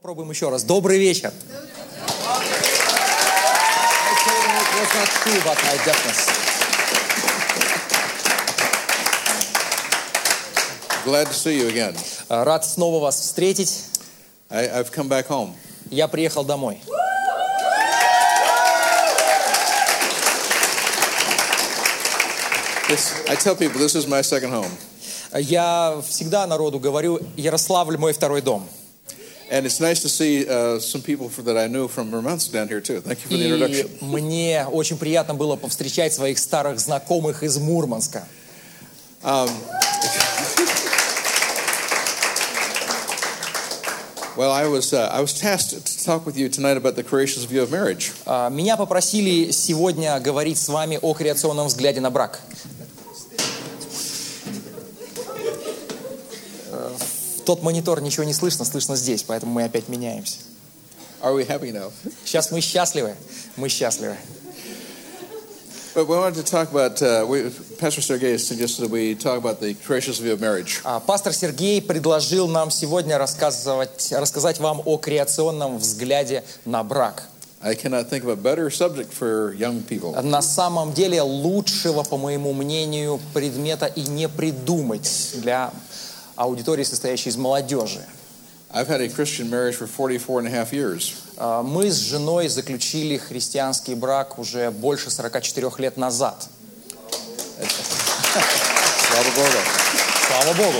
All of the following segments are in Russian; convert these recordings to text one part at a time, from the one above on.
Пробуем еще раз. Добрый вечер. Glad to see you again. Рад снова вас встретить. I've come back home. Я приехал домой. I tell people this is my second home. Я всегда народу говорю, Ярославль мой второй дом. And it's nice to see some people that I knew from Murmansk down here too. Thank you for the introduction. И мне очень приятно было повстречать своих старых знакомых из Мурманска. Well, I was tasked to talk with you tonight about the creation's view of marriage. Меня попросили сегодня говорить с вами о креационном взгляде на брак. Тот монитор ничего не слышно, слышно здесь, поэтому мы опять меняемся. Are we happy now? Сейчас мы счастливы, мы счастливы. But we wanted to talk about, Pastor Sergey suggested that we talk about the creation's view of marriage. Пастор Сергей предложил нам сегодня рассказать вам о креационном взгляде на брак. I cannot think of a better subject for young people. На самом деле лучшего, по моему мнению, предмета и не придумать для аудитории, состоящей из молодежи. I've had a Christian marriage for 44 and a half years. Мы с женой заключили христианский брак уже больше 44 лет назад. Слава Богу. Слава Богу.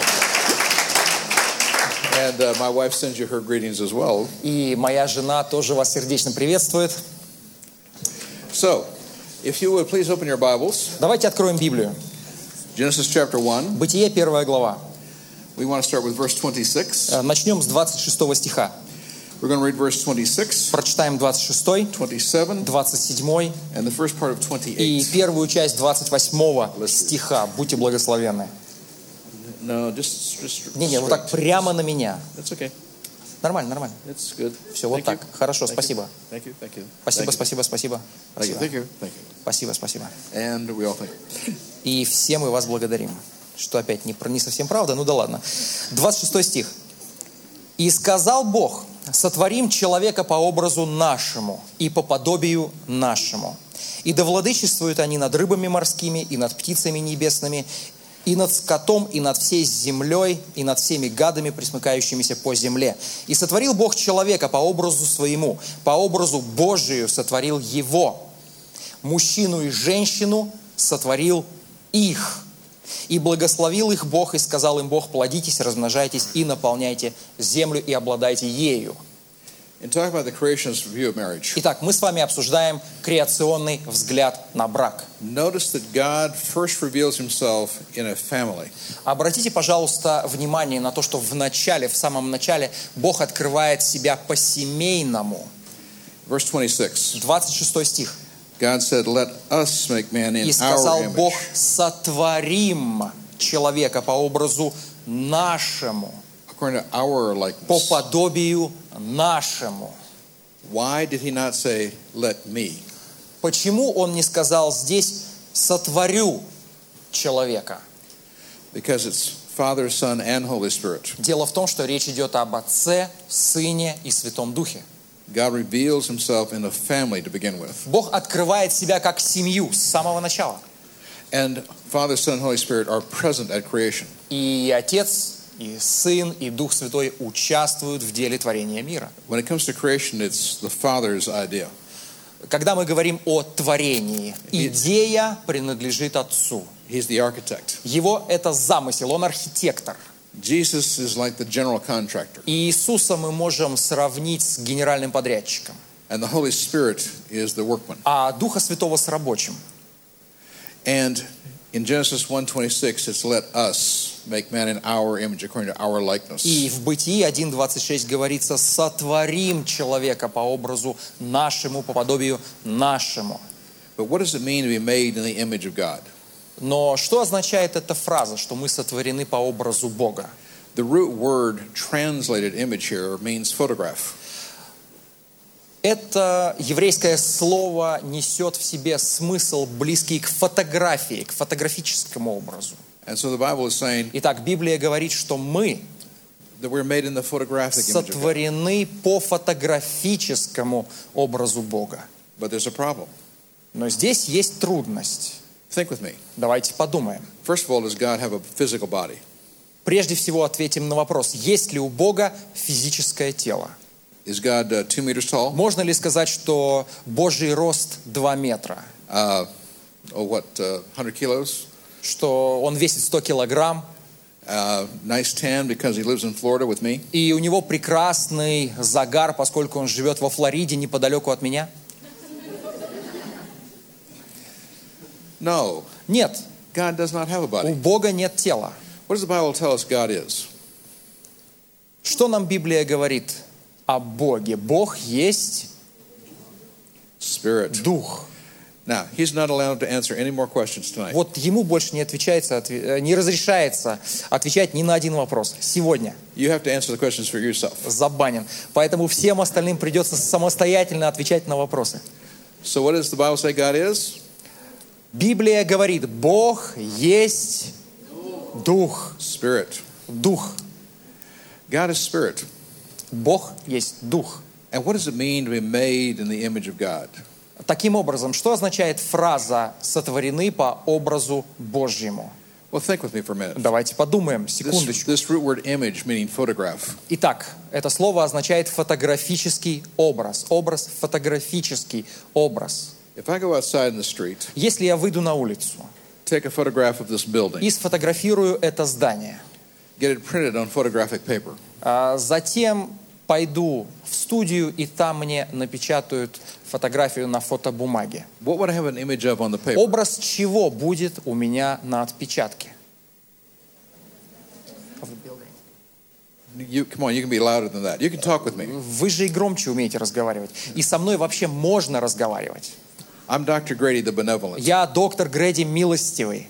And my wife sends you her greetings as well. И моя жена тоже вас сердечно приветствует. So, if you would please open your Bibles. Давайте откроем Библию. Genesis chapter 1. Бытие, 1 глава. We want to start with verse 26. Начнем с 26 стиха. We're going to read verse 26, Прочитаем 26, 27, 27 and the first part of и 28. первую часть 28 стиха. Будьте благословенны. No, just Не, вот так прямо на меня. That's okay. Нормально, нормально. It's good. Все, вот так. Хорошо, спасибо. Thank you. Thank you. Спасибо, спасибо, спасибо. Thank you. Thank you. Thank you. Спасибо, спасибо. And we all thank you. И все мы вас благодарим. Что опять не совсем правда, ну да ладно. 26 стих. «И сказал Бог, сотворим человека по образу нашему и по подобию нашему. И да владычествуют они над рыбами морскими и над птицами небесными, и над скотом, и над всей землей, и над всеми гадами, пресмыкающимися по земле. И сотворил Бог человека по образу своему, по образу Божию сотворил его. Мужчину и женщину сотворил их. И благословил их Бог, и сказал им Бог, плодитесь, размножайтесь и наполняйте землю и обладайте ею». Итак, мы с вами обсуждаем креационный взгляд на брак. Обратите, пожалуйста, внимание на то, что в самом начале, Бог открывает себя по-семейному. 26 стих. God said, "Let us make man in И сказал our image." Бог, сотворим человека по образу нашему, According to our likeness. по подобию нашему. Why did he not say, "Let me"? Почему он не сказал здесь «сотворю человека»? Because it's Father, Son, and Holy Spirit. Дело в том, что речь идет об Отце, Сыне и Святом Духе. God reveals himself in a family to begin with. Бог открывает себя как семью с самого начала. And Father, Son, and Holy Spirit are present at creation. И Отец, и Сын, и Дух Святой участвуют в деле творения мира. When it comes to creation, it's the Father's idea. Когда мы говорим о творении, идея принадлежит Отцу. He's the architect. Его это замысел, он архитектор. Jesus is like the general contractor. И Иисуса мы можем сравнить с генеральным подрядчиком. And the Holy Spirit is the workman. А Духа Святого с рабочим. And in Genesis 1:26, it's let us make man in our image according to our likeness. И в Бытии 1:26 говорится, сотворим человека по образу нашему, по подобию нашему. But what does it mean to be made in the image of God? Но что означает эта фраза, что мы сотворены по образу Бога? The root word translated image here means photograph. Это еврейское слово несет в себе смысл, близкий к фотографии, к фотографическому образу. And so the Bible is saying, Итак, Библия говорит, что мы that we're made in the photographic image of God. сотворены по фотографическому образу Бога. But there's a problem. Но здесь есть трудность. Think with me. Давайте подумаем. First of all, does God have a physical body? Прежде всего ответим на вопрос, есть ли у Бога физическое тело? Is God 2 meters tall? Можно ли сказать, что Божий рост 2 метра? 100 kilos? Что Он весит 100 килограмм? Nice tan because he lives in Florida with me? И у него прекрасный загар, поскольку он живет во Флориде, неподалеку от меня? No. Нет, God does not have a у body. Бога нет тела. What does the Bible tell us God is? Что нам Библия говорит о Боге? Бог есть Spirit. Дух. Now, he's not allowed to answer any more questions tonight. Вот ему больше не разрешается отвечать ни на один вопрос. Сегодня You have to answer the questions for yourself. забанен. Поэтому всем остальным придется самостоятельно отвечать на вопросы. So what does the Bible say God is? Библия говорит, Бог есть Дух. Spirit. Дух. God is spirit. Бог есть Дух. And what does it mean to be made in the image of God? Таким образом, что означает фраза «сотворены по образу Божьему»? Well, think with me for a minute. Давайте подумаем, секундочку. This root word image, meaning photograph. Итак, это слово означает фотографический образ. Образ, фотографический образ. If I go outside in the street, Если я выйду на улицу take a photograph of this building, и сфотографирую это здание, get it printed on photographic paper, затем пойду в студию, и там мне напечатают фотографию на фотобумаге. what would I have an image of on the paper? Образ чего будет у меня на отпечатке? Come on, you can be louder than that. You can talk with me. Вы же и громче умеете разговаривать. И со мной вообще можно разговаривать. I'm Dr. Grady, the benevolent. Я доктор Грэди милостивый.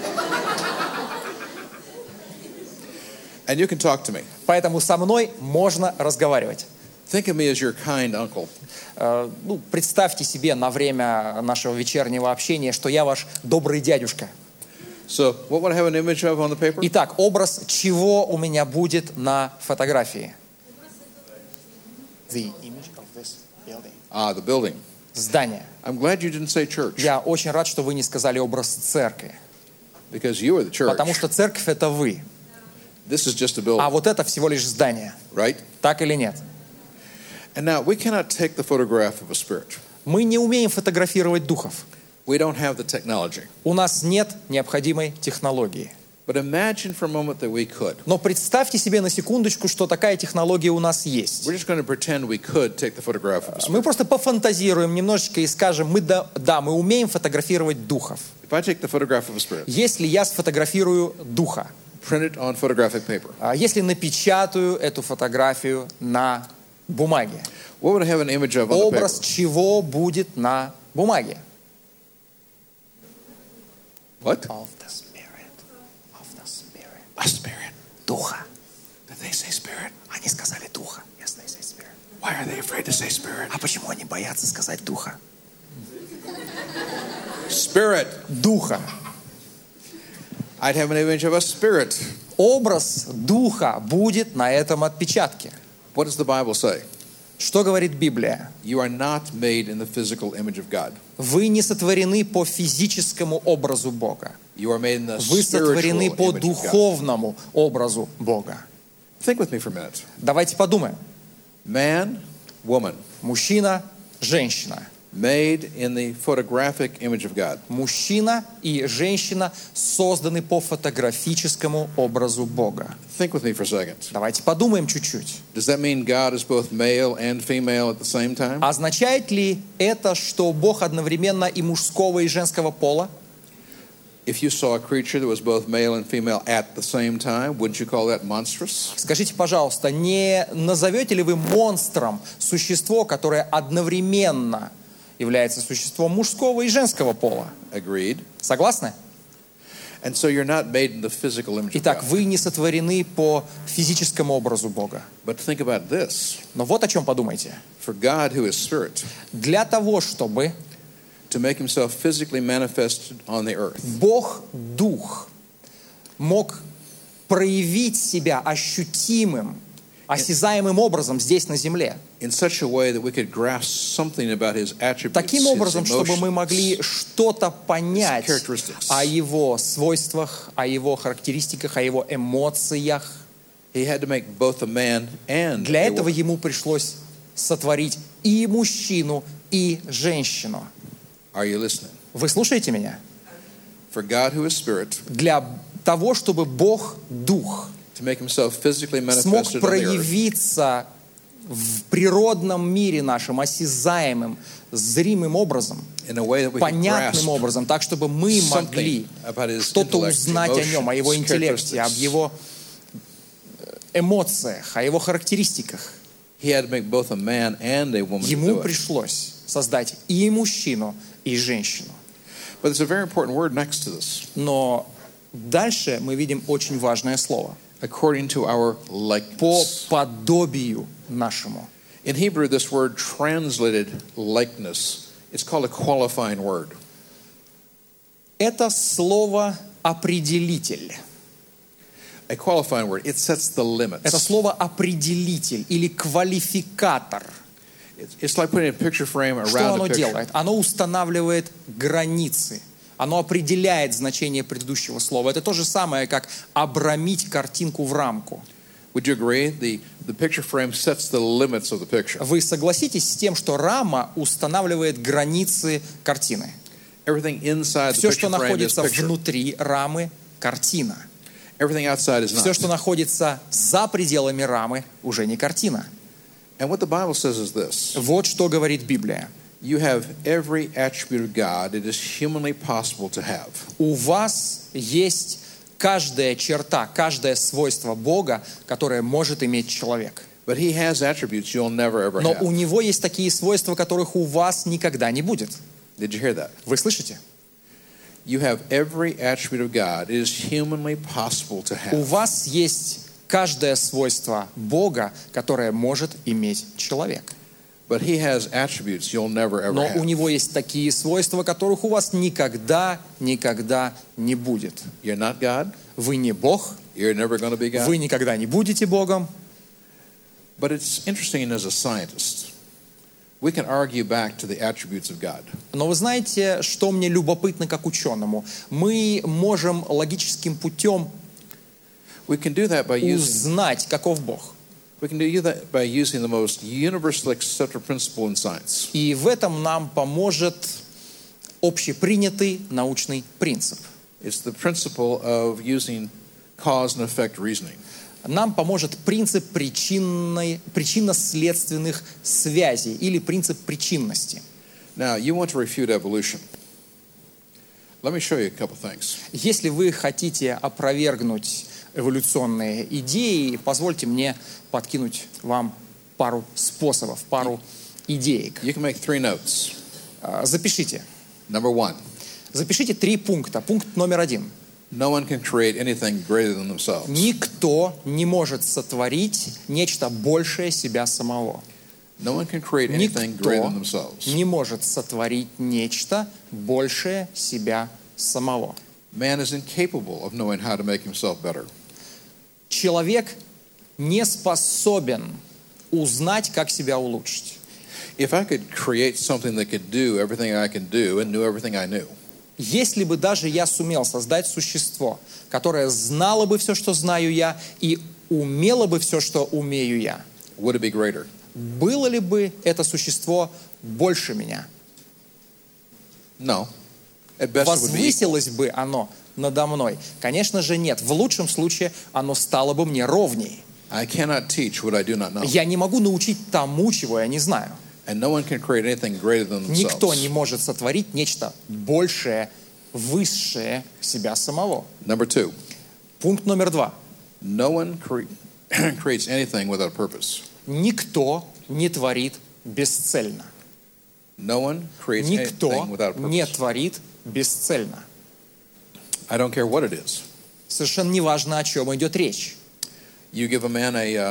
And you can talk to me. Поэтому со мной можно разговаривать. Think of me as your kind uncle. Представьте себе на время нашего вечернего общения, что я ваш добрый дядюшка. So, what would I have an image of on the paper? Итак, образ чего у меня будет на фотографии? The image of this building. The building. Здание. I'm glad you didn't say church, Я очень рад, что вы не сказали образ церкви. because you are the church. Потому что церковь — это вы. This is just a А building, вот это всего лишь здание. right? Так или нет? And now, we cannot take the photograph of a spirit. Мы не умеем фотографировать духов. We don't have the technology. У нас нет необходимой технологии. But imagine for a moment that we could. Но представьте себе на секундочку, что такая технология у нас есть. We're just going to pretend we could take the photograph of a spirit. Мы просто пофантазируем немножечко и скажем, мы умеем фотографировать духов. If I take the photograph of a spirit, Если я сфотографирую духа, print it on photographic paper, если напечатаю эту фотографию на бумаге, what would I have an image of on the образ paper? чего будет на бумаге? What? Of the spirit. Of the spirit. A spirit. Духа. Did they say spirit? Они сказали духа. Yes, they say spirit. Why are they afraid to say spirit? А почему они боятся сказать духа? Spirit. Духа. I'd have an image of a spirit. Образ духа будет на этом отпечатке. What does the Bible say? Что говорит Библия? You are not made in the physical image of God. Вы не сотворены по физическому образу Бога. You are made in the Вы spiritual сотворены по image of God. духовному образу Бога. Think with me for a minute. Давайте подумаем. Man, woman, Мужчина, женщина. made in the photographic image of God. Мужчина и женщина созданы по фотографическому образу Бога. Think with me for a second. Давайте подумаем чуть-чуть. Does that mean God is both male and female at the same time? Означает ли это, что Бог одновременно и мужского, и женского пола? If you saw a creature that was both male and female at the same time, wouldn't you call that monstrous? Скажите, пожалуйста, не назовете ли вы монстром существо, которое одновременно является существом мужского и женского пола? Agreed. Согласны? And so you're not made in the physical image of Итак, God. вы не сотворены по физическому образу Бога. But think about this. Но вот о чем подумайте. For God, who is spirit, Для того, чтобы to make himself physically manifested on the earth, Бог Дух мог проявить себя ощутимым, осязаемым образом здесь на земле. in such a way that we could grasp something about his attributes, Таким his образом, чтобы мы emotions. могли что-то понять characteristics. о его свойствах, о его характеристиках, о его эмоциях. He had to make both a man and Для a этого woman. ему пришлось сотворить и мужчину, и женщину. Are you listening? Вы слушаете меня? For God, who is spirit, Для того, чтобы Бог Дух to make himself physically смог manifested on the earth проявиться в природном мире нашем, осязаемым, зримым образом, in a way that we can понятным grasp образом, так, чтобы мы могли something about his что-то intellect, узнать о нем, о его emotions, интеллекте, об characteristics. его эмоциях, о его характеристиках. He had to make both a man and a woman to Ему do it. пришлось создать и мужчину, и женщину. But there's a very important word next to this. Но дальше мы видим очень важное слово. According to our По likeness. подобию нашему. In Hebrew, this word translated likeness, it's called a qualifying word. Это слово определитель. A qualifying word, it sets the limits. Это слово определитель или квалификатор. It's like putting a picture frame Что around оно a picture. делает? Оно устанавливает границы. Оно определяет значение предыдущего слова. Это то же самое, как обрамить картинку в рамку. Would you agree? The picture frame sets the limits of the picture. Вы согласитесь с тем, что рама устанавливает границы картины? Everything inside the Все, что picture frame is находится picture. внутри рамы, картина. Everything outside is Все, not. что находится за пределами рамы, уже не картина. And what the Bible says is this. Вот что говорит Библия. You have every attribute of God it is humanly possible to have. У вас есть каждая черта, каждое свойство Бога, которое может иметь человек. But he has attributes you'll never ever Но have. у него есть такие свойства, которых у вас никогда не будет. Did you hear that? Вы слышите? You have every attribute of God it is humanly possible to У have. вас есть каждое свойство Бога, которое может иметь человек. But he has attributes you'll never ever Но у have. него есть такие свойства, которых у вас никогда не будет. You're not God. Вы не Бог, You're never going to be God. вы никогда не будете Богом. But it's interesting as a scientist. We can argue back to the attributes of God. Но вы знаете, что мне любопытно как ученому? Мы можем логическим путем We can do that by using узнать, каков Бог. we can do that by using the most universally accepted principle in science. И в этом нам поможет общепринятый научный принцип. It's the principle of using cause and effect reasoning. Нам поможет принцип причинно-следственных связей или принцип причинности. Now, you want to refute evolution. Let me show you a couple things. Если вы хотите опровергнуть эволюционные идеи, позвольте мне подкинуть вам пару способов, пару идеек. You can make 3 notes. Запишите. Number 1, Запишите 3 пункта. Пункт номер 1. no one can create anything greater than themselves. Никто не может сотворить нечто большее себя самого. No one can create anything greater Никто than themselves. не может сотворить нечто большее себя самого. Man is incapable of knowing how to make himself better. Человек не способен узнать, как себя улучшить. If I could create something that could do everything I can do and knew everything I knew, Если бы даже я сумел создать существо, которое знало бы все, что знаю я, и умело бы все, что умею я, would it be greater? было ли бы это существо больше меня? No. At best, it would be equal. Возвысилось бы оно надо мной? Конечно же нет. В лучшем случае оно стало бы мне ровней. I cannot teach what I do not know. Я не могу научить тому, чего я не знаю. And no one can create anything greater than Никто не themselves. может сотворить нечто большее, высшее себя самого. Number 2, Пункт номер 2. no one creates anything without a purpose. Никто не творит бесцельно. No one creates Никто anything without a не purpose. творит бесцельно. I don't care what it is. Совершенно неважно, о чем идет речь. You give a man a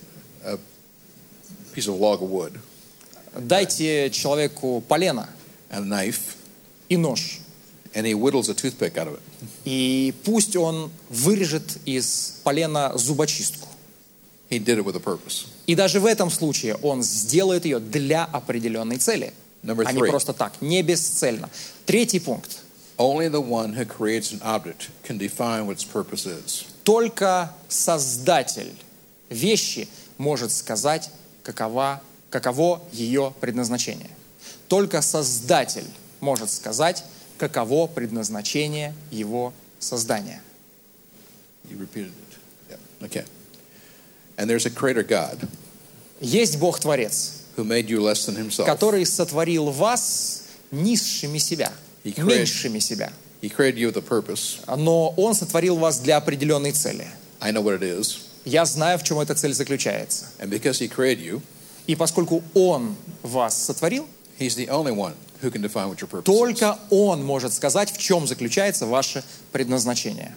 piece of log of wood Дайте человеку полено and a knife, и нож. and he whittles a toothpick out of it. и пусть он вырежет из полена зубочистку. He did it with a purpose. И даже в этом случае он сделает ее для определенной цели, Number а не three. просто так, не бесцельно. Третий пункт. Only the one who creates an object can define what its purpose is. Только создатель вещи может сказать, каково ее предназначение. Только создатель может сказать, каково предназначение его создания. You repeated it. Yeah. Okay. And there's a creator God Есть Бог-творец, who made you less than himself. который сотворил вас низшими себя, He created- меньшими себя. He created you with a purpose. Но Он сотворил вас для определенной цели. I know what it is. Я знаю, в чем эта цель заключается. And because he created you, И поскольку Он вас сотворил, he's the only one who can define what your purpose is. только Он может сказать, в чем заключается ваше предназначение.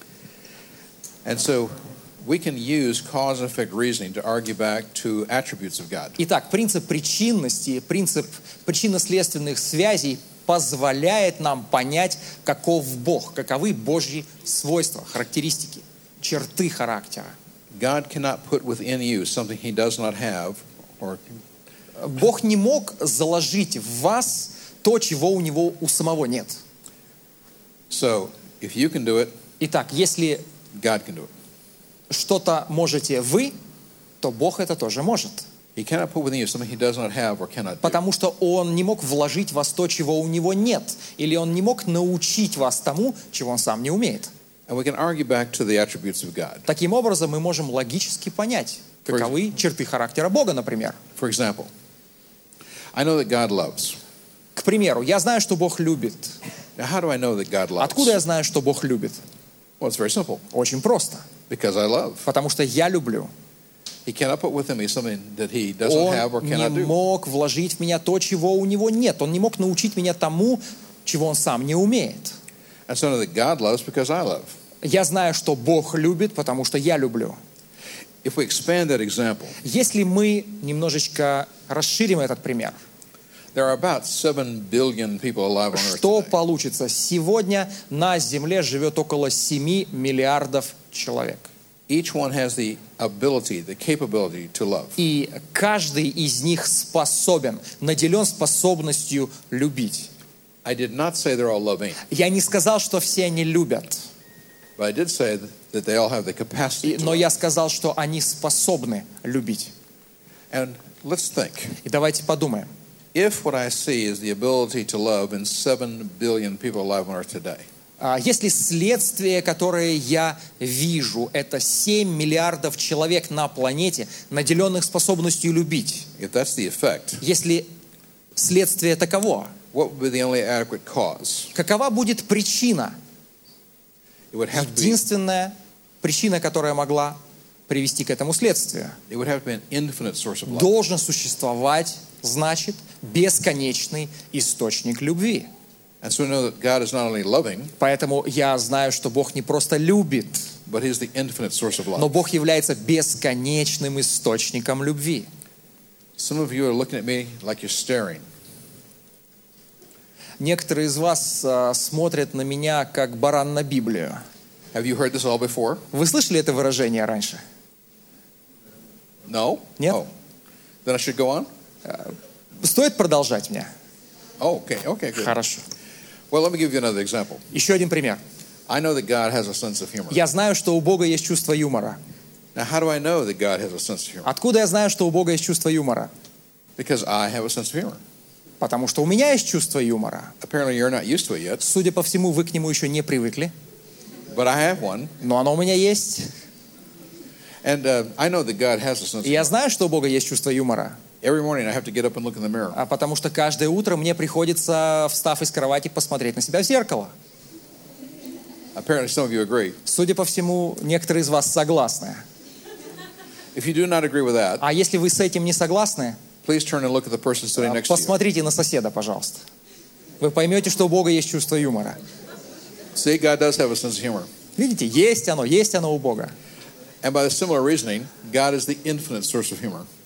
And so we can use cause and effect reasoning to argue back to attributes of God. Итак, принцип причинности, принцип причинно-следственных связей позволяет нам понять, каков Бог, каковы Божьи свойства, характеристики, черты характера. God cannot put within you something he does not have, or Бог не мог заложить в вас то, чего у Него у самого нет. so if you can do it, Итак, если God can do it. что-то можете вы, то Бог это тоже может. He cannot put within you something he does not have or cannot do. Потому что Он не мог вложить в вас то, чего у Него нет. Или Он не мог научить вас тому, чего Он сам не умеет. And we can argue back to the attributes of God. Таким образом, мы можем логически понять, каковы черты характера Бога, например. For example, I know that God loves. К примеру, я знаю, что Бог любит. Now, how do I know that God loves? Откуда я знаю, что Бог любит? Well, it's very simple. Очень просто. Because I love. Потому что я люблю. He cannot put within me something that he doesn't have or Он не cannot do. мог вложить в меня то, чего у Него нет. Он не мог научить меня тому, чего Он сам не умеет. And so I know that God loves because I love. Я знаю, что Бог любит, потому что я люблю. If we expand that example, Если мы немножечко расширим этот пример, there are about 7 billion people alive on earth что today. получится? Сегодня на Земле живет около 7 миллиардов человек. Each one has the ability, the capability to love. И каждый из них способен, наделен способностью любить. I did not say they're all loving, Я не сказал, что все они любят, but I did say that they all have the capacity to но love. я сказал, что они способны любить. And let's think. И давайте подумаем. If what I see is the ability to love in 7 billion people alive on earth today, Если следствие, которое я вижу, это 7 миллиардов человек на планете, наделенных способностью любить, if that's the effect, если следствие таково, what would be the only adequate cause? какова будет причина? It would have to be, Единственная причина, которая могла привести к этому следствию. it would have to be an infinite source of love. Должен существовать, значит, бесконечный источник любви. And so we know that God is not only loving, Поэтому я знаю, что Бог не просто любит, but He's the infinite source of но love. Бог является бесконечным источником любви. Some of you are looking at me like you're staring. Некоторые из вас смотрят на меня, как баран на Библию. Have you heard this all before? Вы слышали это выражение раньше? No? Нет. Oh. Then I should go on? Стоит продолжать мне? Oh, okay, okay, good. Хорошо. Well, let me give you another example. Еще один пример. I know that God has a sense of humor. Я знаю, что у Бога есть чувство юмора. Now, how do I know that God has a sense of humor? Откуда я знаю, что у Бога есть чувство юмора? Because I have a sense of humor. Потому что у меня есть чувство юмора. Apparently, you're not used to it yet, Судя по всему, вы к нему еще не привыкли, but I have one. но оно у меня есть. And I know that God has a sense of И я humor. знаю, что у Бога есть чувство юмора. Every morning, I have to get up and look in the mirror. Потому что каждое утро мне приходится, встав из кровати, посмотреть на себя в зеркало. Apparently, some of you agree. Судя по всему, некоторые из вас согласны. If you do not agree with that, А если вы с этим не согласны, please turn and look at the person sitting next to you. посмотрите на соседа, пожалуйста. Вы поймете, что у Бога есть чувство юмора. See, God does have a sense of humor. Видите, есть оно у Бога. And by the similar reasoning, God is the infinite source of humor.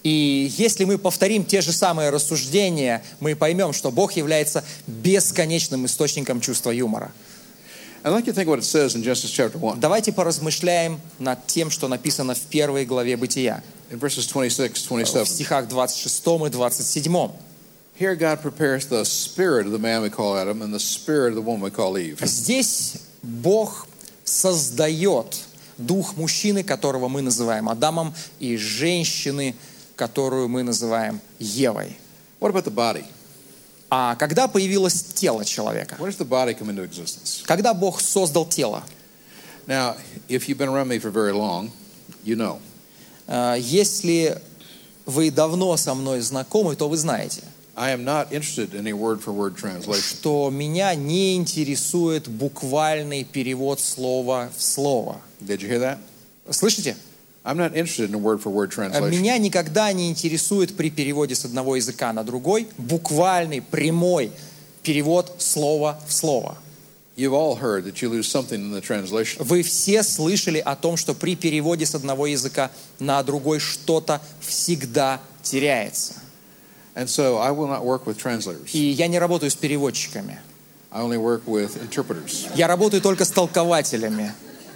И если мы повторим те же самые рассуждения, мы поймем, что Бог является бесконечным источником чувства юмора. I'd like you to think what it says in Genesis chapter 1. Давайте поразмышляем над тем, что написано в первой главе Бытия, In verses 26, в 27. стихах 26 и 27. Here God prepares the spirit of the man we call Adam and the spirit of the woman we call Eve. Здесь Бог создает дух мужчины, которого мы называем Адамом, и женщины, которую мы называем Евой. What about the body? А когда появилось тело человека? When does the body come into existence? Когда Бог создал тело? Now, if you've been around me for very long, you know. Если вы давно со мной знакомы, то вы знаете, I am not interested in a word-for-word translation. что меня не интересует буквальный перевод слова в слово. Did you hear that? Слышите? I'm not interested in a word-for-word translation. Меня никогда не интересует при переводе с одного языка на другой буквальный, прямой перевод слова в слово. You've all heard that you lose something in the translation. Вы все слышали о том, что при переводе с одного языка на другой что-то всегда теряется. And so I will not work with translators. И я не работаю с переводчиками. I only work with interpreters. Я работаю только с толкователями.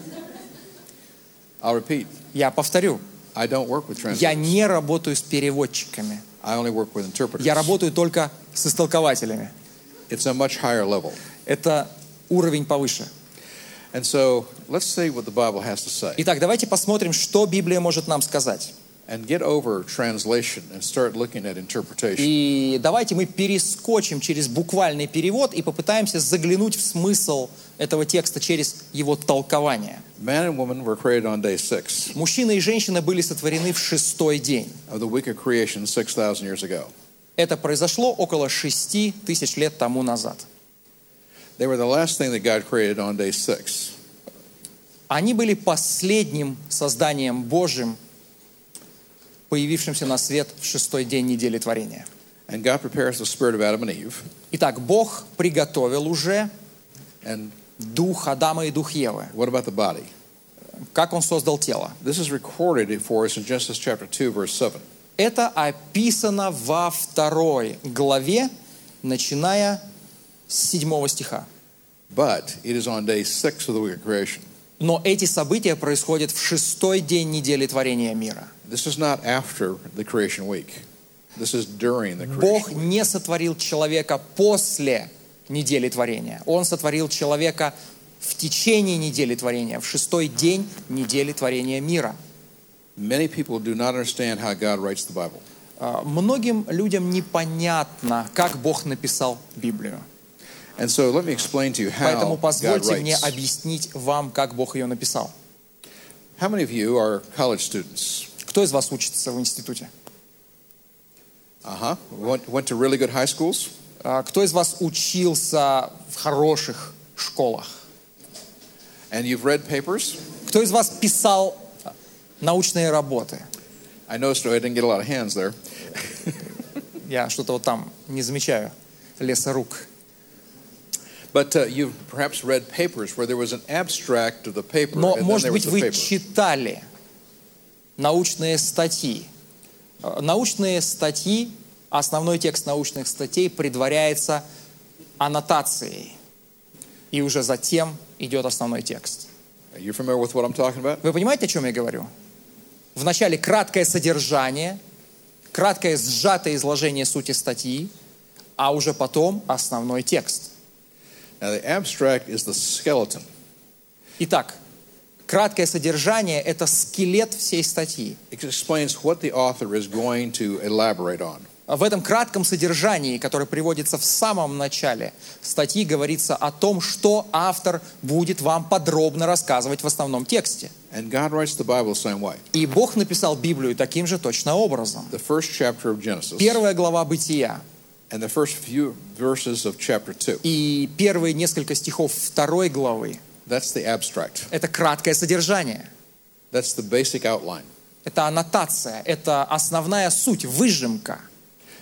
I'll repeat. Я повторю. I don't work with Я translators. не работаю с переводчиками. I only work with interpreters. Я работаю только с истолкователями. It's a much higher level. Это уровень повыше. And so let's see what the Bible has to say. Итак, давайте посмотрим, что Библия может нам сказать. And get over translation and start looking at interpretation. И давайте мы перескочим через буквальный перевод и попытаемся заглянуть в смысл этого текста через его толкование. Man and woman were created on day 6 Мужчина и женщина были сотворены в шестой день. of the week of creation 6,000 years ago. Это произошло около 6000 лет тому назад. They were the last thing that God created on day 6. Они были последним созданием Божьим, появившимся на свет в шестой день недели творения. And God prepares the spirit of Adam and Eve. Итак, Бог приготовил уже And дух Адама и дух Евы. what about the body? Как Он создал тело? This is recorded for us in Genesis chapter 2, verse 7. Это описано во 2 главе, начиная с 7 стиха. But it is on day 6 of the week of creation. Но эти события происходят в шестой день недели творения мира. This is not after the creation week. This is during the Бог creation week. не сотворил человека после недели творения. Он сотворил человека в течение недели творения, в шестой день недели творения мира. Many people do not understand how God writes the Bible. Многим людям непонятно, как Бог написал Библию. And so let me explain to you how Поэтому God позвольте мне writes. объяснить вам, как Бог ее написал. How many of you are college students? Кто из вас учится в институте? Went to really good high schools? Кто из вас учился в хороших школах? And you've read papers? Кто из вас писал научные работы? I noticed I didn't get a lot of hands there. Я что-то вот там не замечаю. Лесорук. But you've perhaps read papers where there was an abstract of the paper Но, and then может there was быть, the вы paper. читали научные статьи. Научные статьи, основной текст научных статей предваряется аннотацией. И уже затем идет основной текст. Are you familiar with what I'm talking about? Вы понимаете, о чем я говорю? Вначале краткое содержание, краткое сжатое изложение сути статьи, а уже потом основной текст. Now the abstract is the skeleton. Итак, краткое содержание – это скелет всей статьи. It explains what the author is going to elaborate on. В этом кратком содержании, которое приводится в самом начале статьи, говорится о том, что автор будет вам подробно рассказывать в основном тексте. And God writes the Bible the same way. И Бог написал Библию таким же точно образом. The first chapter of Genesis Первая глава Бытия and the first few verses of chapter 2. и первые несколько стихов второй главы That's the abstract. – это краткое содержание. That's the basic outline. Это аннотация, это основная суть, выжимка.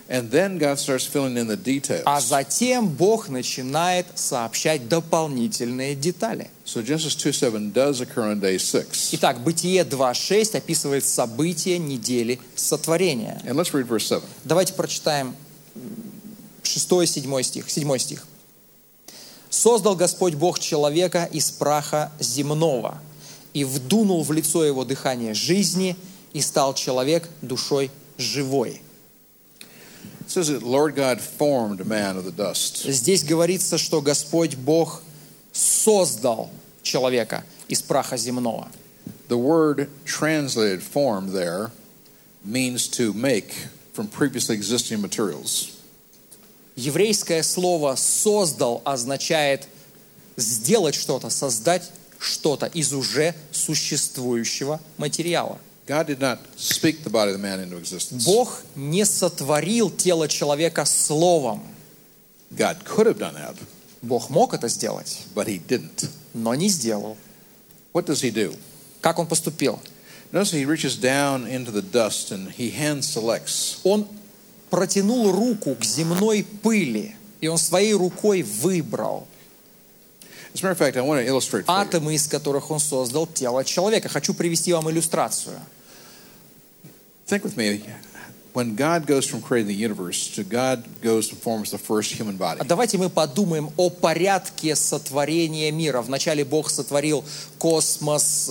And then God starts filling in the А details. затем Бог начинает сообщать дополнительные детали. So Genesis 2:7 does occur on day 6. Итак, Бытие 2.6 описывает события недели сотворения. And let's read verse 7. Давайте прочитаем 6-7 стих. 7 стих. «Создал Господь Бог человека из праха земного, и вдунул в лицо его дыхание жизни, и стал человек душой живой». It says that Lord God formed man of the dust. Здесь говорится, что Господь Бог создал человека из праха земного. The word translated formed there means to make from previously existing materials. Еврейское слово «создал» означает сделать что-то, создать что-то из уже существующего материала. God did not speak the body of the man into existence. Бог не сотворил тело человека словом. God could have done that, Бог мог это сделать, but he didn't. но не сделал. What does he do? Как он поступил? Notice he reaches down into the dust and he hand selects. Он протянул руку к земной пыли, и он своей рукой выбрал As a matter of fact, I want to illustrate for you. атомы, из которых он создал тело человека. Хочу привести вам иллюстрацию. Think with me. When God goes from creating the universe to God goes and forms the first human body. Давайте мы подумаем о порядке сотворения мира. Вначале Бог сотворил космос,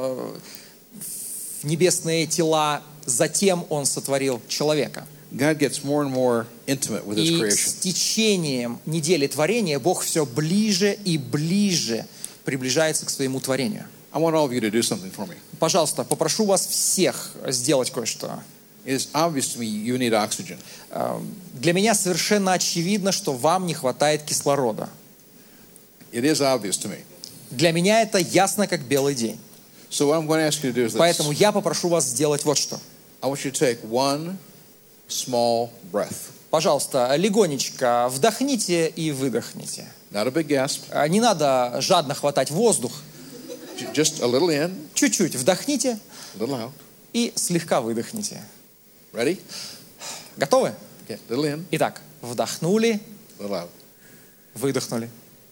небесные тела, затем Он сотворил человека. God gets more and more intimate with his И creation. с течением недели творения Бог все ближе и ближе приближается к своему творению. I want all of you to do something for me. Пожалуйста, попрошу вас всех сделать кое-что. It is obvious to me you need oxygen. Для меня совершенно очевидно, что вам не хватает кислорода. It is obvious to me. Для меня это ясно, как белый день. So what I'm going to ask you to do is Поэтому this. я попрошу вас сделать вот что. I want you to take one small breath. Пожалуйста, легонечко вдохните и выдохните. Not a big gasp. Не надо жадно хватать воздух. Just a little in, Чуть-чуть вдохните a little out. и слегка выдохните. Ready? Готовы? Okay. Little in, Итак, вдохнули, little out. выдохнули.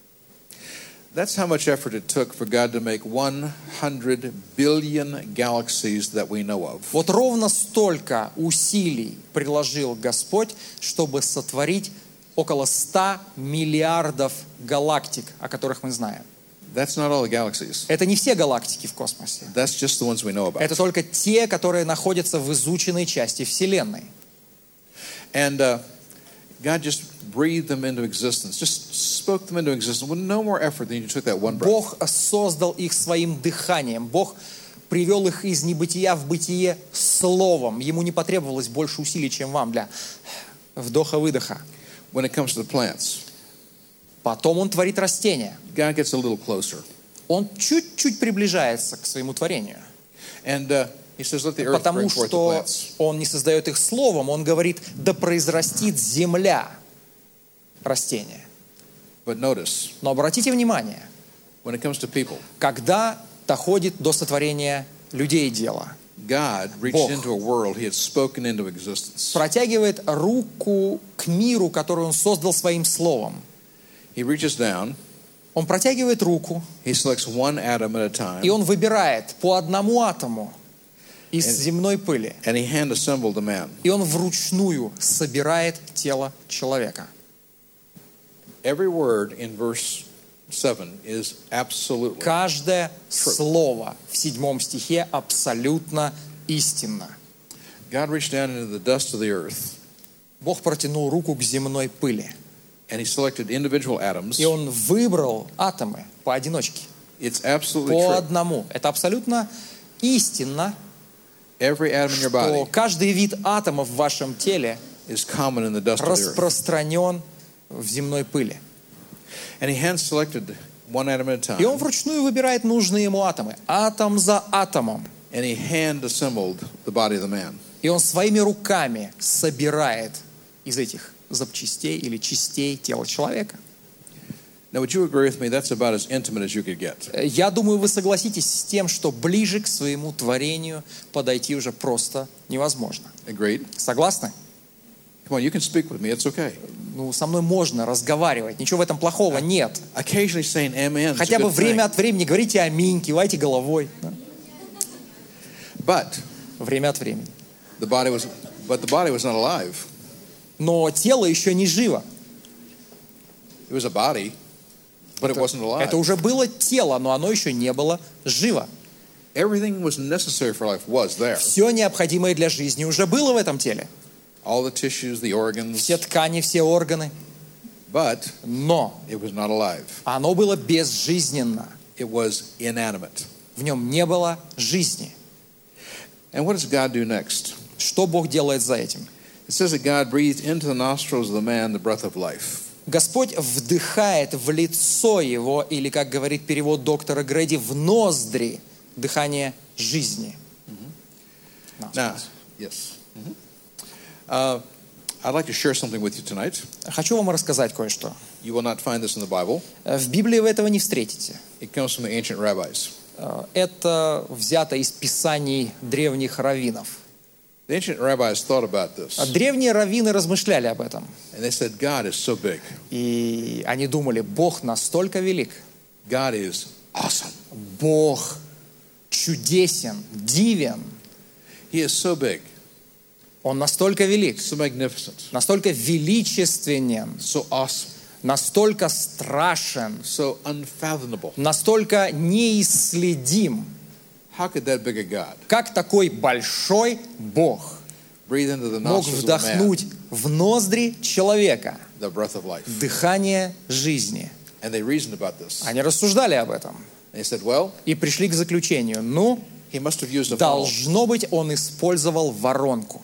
That's how much effort it took for God to make 100 billion galaxies that we know of. Вот ровно столько усилий приложил Господь, чтобы сотворить около 100 миллиардов галактик, о которых мы знаем. That's not all the galaxies. Это не все галактики в космосе. That's just the ones we know about. Это только те, которые находятся в изученной части Вселенной. And God just breathed them into existence, just spoke them into existence with no more effort than you took that one breath. Бог создал их своим дыханием. Бог привел их из небытия в бытие словом. Ему не потребовалось больше усилий, чем вам для вдоха-выдоха. When it comes to the plants, Потом Он творит растения. God gets a little closer. Он чуть-чуть приближается к своему творению. And he says, let the earth Потому bring forth the что plants. Он не создает их словом. Он говорит, да произрастит земля растения. But notice, Но обратите внимание, when it comes to people, когда доходит до сотворения людей дело, God reached Бог into a world he had spoken into existence. протягивает руку к миру, который Он создал своим словом. He reaches down, Он протягивает руку, he selects one atom at a time, и Он выбирает по одному атому из земной пыли. and he hand assembled the man. И Он вручную собирает тело человека. Every word in verse 7 is absolutely. Каждое слово в 7 стихе абсолютно истинно. God reached down into the dust of the earth, Бог протянул руку к земной пыли. and he selected individual atoms. И Он выбрал атомы поодиночке, It's absolutely по true. одному. Это абсолютно истинно, Every atom in your что body каждый вид атомов в вашем теле is common in the dust of the earth. распространен в земной пыли. And he hand selected one atom at a И Он time, вручную выбирает нужные ему атомы, атом за атомом. and he hand assembled the body of the man. И Он своими руками собирает из этих запчастей или частей тела человека. Now, would you agree with me? That's about as intimate as you could get. Я думаю, вы согласитесь с тем, что ближе к своему творению подойти уже просто невозможно. Agreed? Согласны? Come Come on, you can speak with me. It's okay. Ну, со мной можно разговаривать, ничего в этом плохого нет. Occasionally saying amen is a Хотя бы good время thing. от времени говорите аминь, кивайте головой. Да. But Время от времени. the body was not alive. Но тело еще не живо. It was a body, but it wasn't alive. Это уже было тело, но оно еще не было живо. Everything was necessary for life was there. Все необходимое для жизни уже было в этом теле. All the tissues, the organs, Все ткани, все органы. but Но it was not alive. оно было безжизненно. It was inanimate. В нем не было жизни. And what does God do next? Что Бог делает за этим? It says that God breathed into the nostrils of the man the breath of life. Господь вдыхает в лицо его, или, как говорит перевод доктора Грэди, в ноздри дыхание жизни. Now, yes. I'd like to share something with you tonight. Хочу вам рассказать кое-что. You will not find this in the Bible. В Библии вы этого не встретите. It comes from the ancient rabbis. Это взято из писаний древних раввинов. The ancient rabbis thought about this. Древние раввины размышляли об этом. And they said, God is so big. И они думали, Бог настолько велик. God is awesome. Бог чудесен, дивен. He is so big, Он настолько велик, so magnificent, настолько величественен, so awesome, настолько страшен, so unfathomable. настолько неисследим. How could that big a God Как такой большой Бог breathe into the мог nostrils of a man вдохнуть в ноздри человека the breath of life? дыхание жизни? And they reasoned about this. Они рассуждали об этом They said, well, и пришли к заключению. Ну, he must have used a funnel. должно быть, он использовал воронку.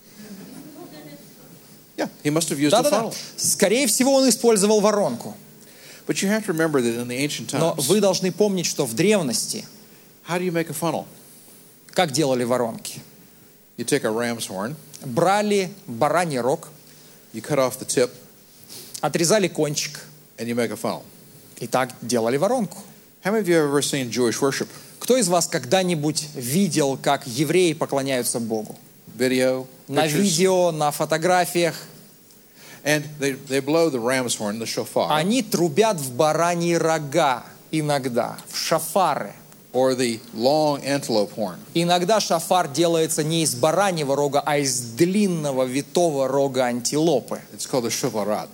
Yeah, he must have used a Да-да-да. funnel. Скорее всего, он использовал воронку. But you have to remember that in the ancient Но times, вы должны помнить, что в древности how do you make a funnel? как делали воронки? You take a ram's horn, Брали бараний рог, you cut off the tip, отрезали кончик, and you make a funnel. и так делали воронку. How many of you have ever seen Jewish worship? Кто из вас когда-нибудь видел, как евреи поклоняются Богу? Video, На pictures? видео, на фотографиях. And they blow the ram's horn, the shofar, Они трубят в бараньи рога иногда, в шафары. or the long antelope horn. Иногда шафар делается не из бараньего рога, а из длинного витого рога антилопы. It's called a shofarat.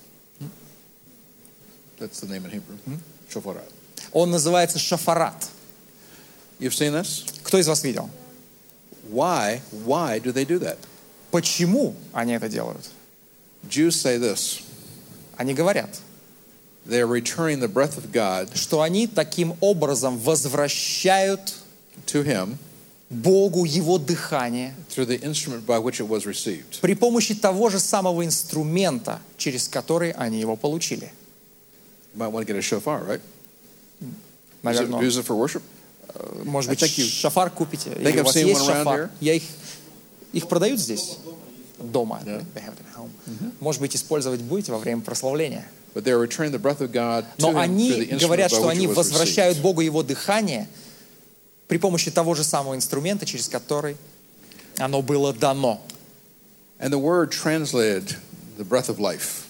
That's the name in Hebrew. Shofarat. Он называется шафарат. You've seen this? Кто из вас видел? Why do they do that? Почему они это делают? Jews say this. Они говорят, They are returning the breath of God что они таким образом возвращают to him Богу Его дыхание through the instrument by which it was received. при помощи того же самого инструмента, через который они его получили. You might want to get a shofar, right? Наверное, Use it for worship? может быть, I think you- шафар купите. think Или у I've вас seen есть one around шафар? here. Их продают здесь? Дома. Yeah. They have it at home. Может быть, использовать будете во время прославления. But they are returning the breath of God to Но him through они the instrument говорят, by что which они it was возвращают received. Богу Его дыхание при помощи того же самого инструмента, через который оно было дано. And the word translated the breath of life.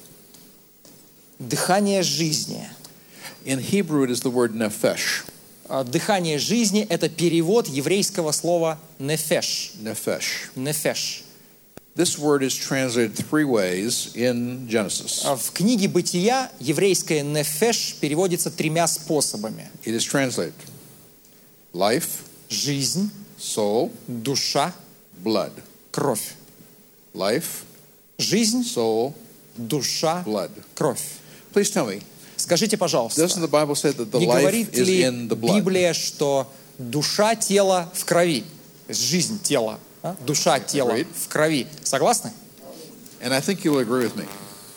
Дыхание жизни. In Hebrew, it is the word nephesh. Дыхание жизни – это перевод еврейского слова «нефеш». Nephesh. «Нефеш». This word is translated three ways in Genesis. В книге «Бытия» еврейское «нефеш» переводится тремя способами. It is translated life, Жизнь, soul, душа, blood. кровь. Life, Жизнь, soul, душа, blood. кровь. Please tell me, Скажите, пожалуйста, doesn't the Bible say that the не life говорит is ли in the blood? Библия, что душа тела в крови? То есть жизнь тела, душа тела Agreed. в крови. Согласны? And I think you'll agree with me.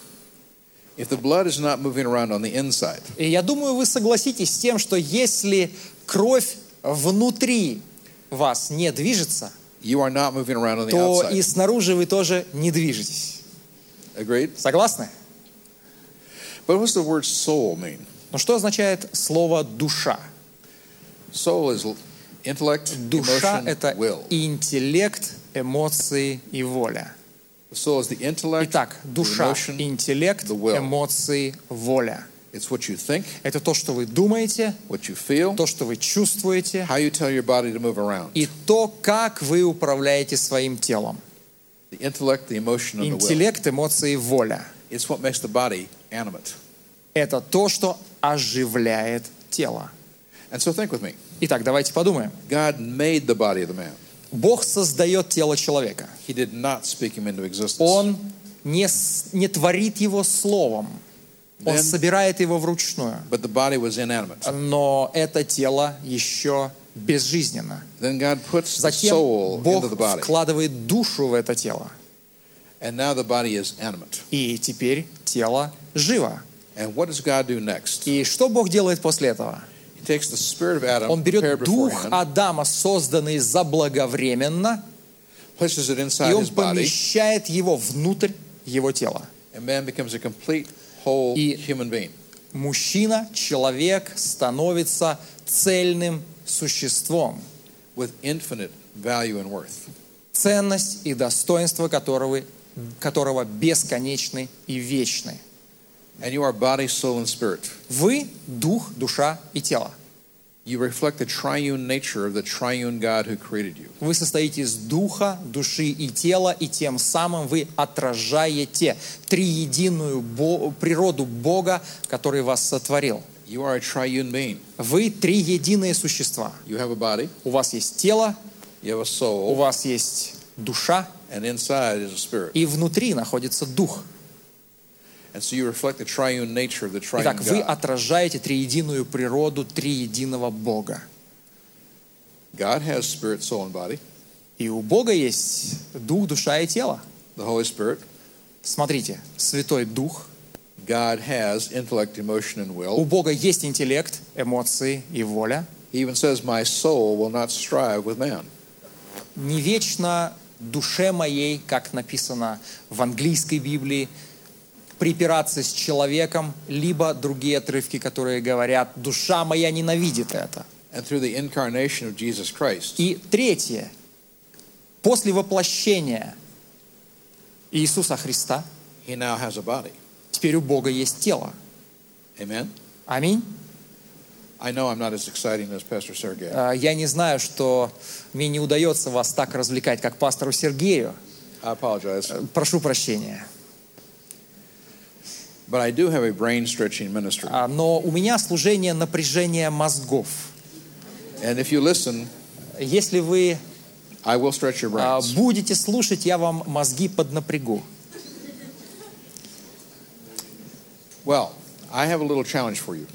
If the blood is not moving around on the inside, И я думаю, вы согласитесь с тем, что если кровь внутри вас не движется, you are not moving around on the то outside. и снаружи вы тоже не движетесь. Agreed? Согласны? But what does the word soul mean? Но что означает слово «душа»? Soul is intellect, Душа – emotion, это will. интеллект, эмоции и воля. The soul is the intellect, Итак, the душа, emotion, интеллект, the will. эмоции, воля. It's what you think, Это то, что вы думаете, what you feel, то, что вы чувствуете, how you tell your body to move around. и то, как вы управляете своим телом. The intellect, the emotion, and the will. Интеллект, эмоции, воля. It's what makes the body animate. Это то, что оживляет тело. And so think with me. Итак, давайте подумаем. God made the body of the man. Бог создает тело человека. He did not speak him into existence. Он не творит его словом. Он Then- собирает его вручную. But the body was inanimate. Но это тело еще безжизненно. Then God puts the Затем soul Бог into the body. вкладывает душу в это тело. And now the body is animate. И теперь тело живо. And what does God do next? И что Бог делает после этого? He takes the spirit of Adam, Он берет prepared дух beforehand, Адама, созданный заблаговременно, places it и inside он his body, помещает его внутрь его тела. and man becomes a complete, whole И- human being. Мужчина, человек становится цельным существом, With infinite value and worth. ценность и достоинство которого бесконечны и вечны. And you are body, soul, and spirit. Вы – дух, душа и тело. You reflect the triune nature of the triune God who created you. Вы состоите из духа, души и тела, и тем самым вы отражаете триединую природу Бога, который вас сотворил. You are a triune being. Вы триединые существа. You have a body, У вас есть тело, you have a у soul, вас есть душа, and inside is a spirit. и внутри находится дух. And so you reflect the triune nature of the triune Итак, вы God. отражаете триединую природу триединого Бога. God has spirit, soul, and body. И у Бога есть дух, душа и тело. The Holy Spirit. Смотрите, Святой Дух. God has intellect, emotion, and У will. Бога есть интеллект, эмоции и воля. He even says, my soul will not strive with man. Не вечно душе моей, как написано в английской Библии, припираться с человеком, либо другие отрывки, которые говорят, душа моя ненавидит это. And through the incarnation of Jesus Christ, И третье, после воплощения Иисуса Христа, he now has a body. теперь у Бога есть тело. Amen? Аминь. I know I'm not as exciting as Pastor Sergey. Я не знаю, что мне не удается вас так развлекать, как пастору Сергею. I apologize. Прошу прощения. But I do have a brain-stretching ministry. Но у меня служение напряжения мозгов. And if you listen, Если вы I will stretch your brains. будете слушать, я вам мозги поднапрягу. Well, I have a little challenge for you.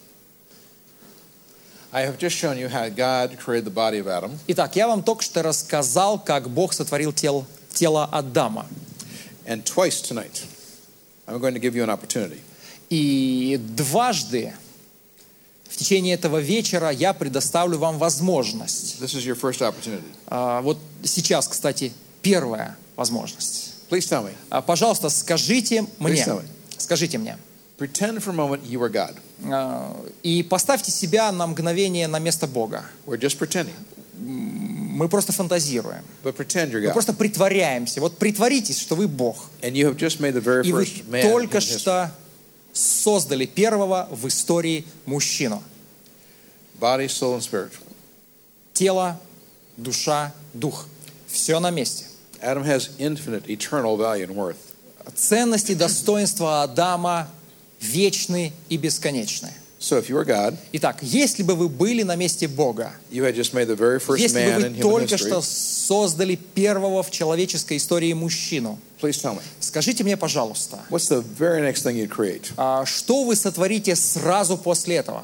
I have just shown you how God created the body of Adam. Итак, я вам только что рассказал, как Бог сотворил тело Адама. And twice tonight, I'm going to give you an opportunity. И дважды в течение этого вечера я предоставлю вам возможность. This is your first opportunity. Вот сейчас, кстати, первая возможность. Please tell me. Пожалуйста, скажите мне. tell me. Скажите мне. Pretend for a moment you are God. И поставьте себя на мгновение на место Бога. We're just pretending. Мы просто фантазируем. But pretend you're Мы God. просто притворяемся. Вот притворитесь, что вы Бог. And you have just made the very И вы first man in только history. что создали первого в истории мужчину. Body, soul, and spirit. Тело, душа, дух. Все на месте. Adam has infinite, eternal value and worth. Ценности и достоинства Адама вечны и бесконечны. So if you are God, Итак, если бы вы были на месте Бога, you had just made the very first если бы man in вы human только history, что создали первого в человеческой истории мужчину, please tell me, скажите мне, пожалуйста, what's the very next thing you'd create? что вы сотворите сразу после этого?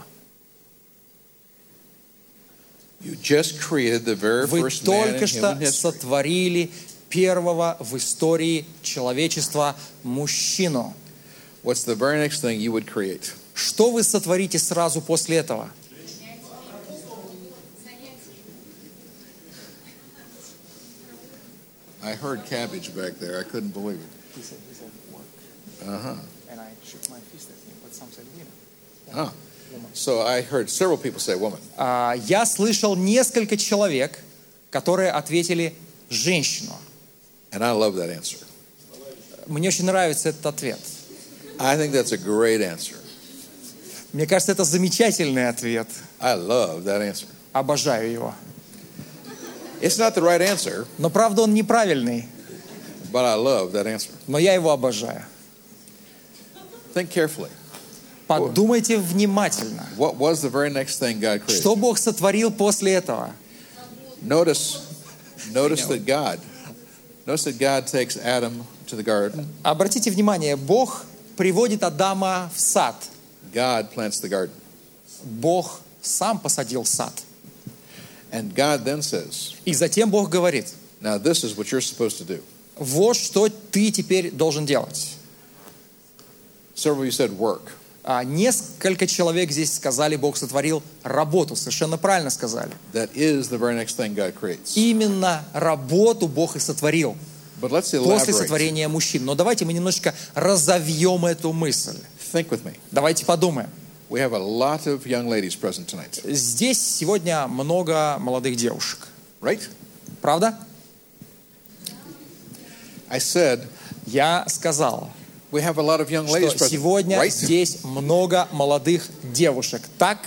You just created the very Вы first man in только что human history. сотворили первого в истории человечества мужчину. What's the very next thing you would create? Что вы сотворите сразу после этого? I heard cabbage back there. I couldn't believe it. He said work. Uh-huh. And I shook my fist at him, but some said women. Oh. So I heard several people say woman. Я слышал несколько человек, которые ответили женщину. And I love that answer. Мне очень нравится этот ответ. I think that's a great answer. Мне кажется, это замечательный ответ. I love that answer. Обожаю его. It's not the right answer, Но правда он неправильный, but I love that answer. но я его обожаю. Think carefully. Подумайте внимательно. What was the very next thing God created? Что Бог сотворил после этого? Notice that God takes Adam to the garden. Обратите внимание, Бог приводит Адама в сад. God plants the garden. Бог сам посадил сад. And God then says, И затем Бог говорит: now this is what you're supposed to do. вот что ты теперь должен делать. Several of you said work. Несколько человек здесь сказали, Бог сотворил работу. Совершенно правильно сказали. That is the very next thing God creates. Именно работу Бог и сотворил But let's после elaborate. сотворения мужчин. Но давайте мы немножечко разовьем эту мысль. Think with me. Давайте подумаем. We have a lot of young ladies present tonight. Здесь сегодня много молодых девушек. Right? Правда? I said Я сказал, we have a lot of young ladies что present. сегодня Right? здесь много молодых девушек. Так?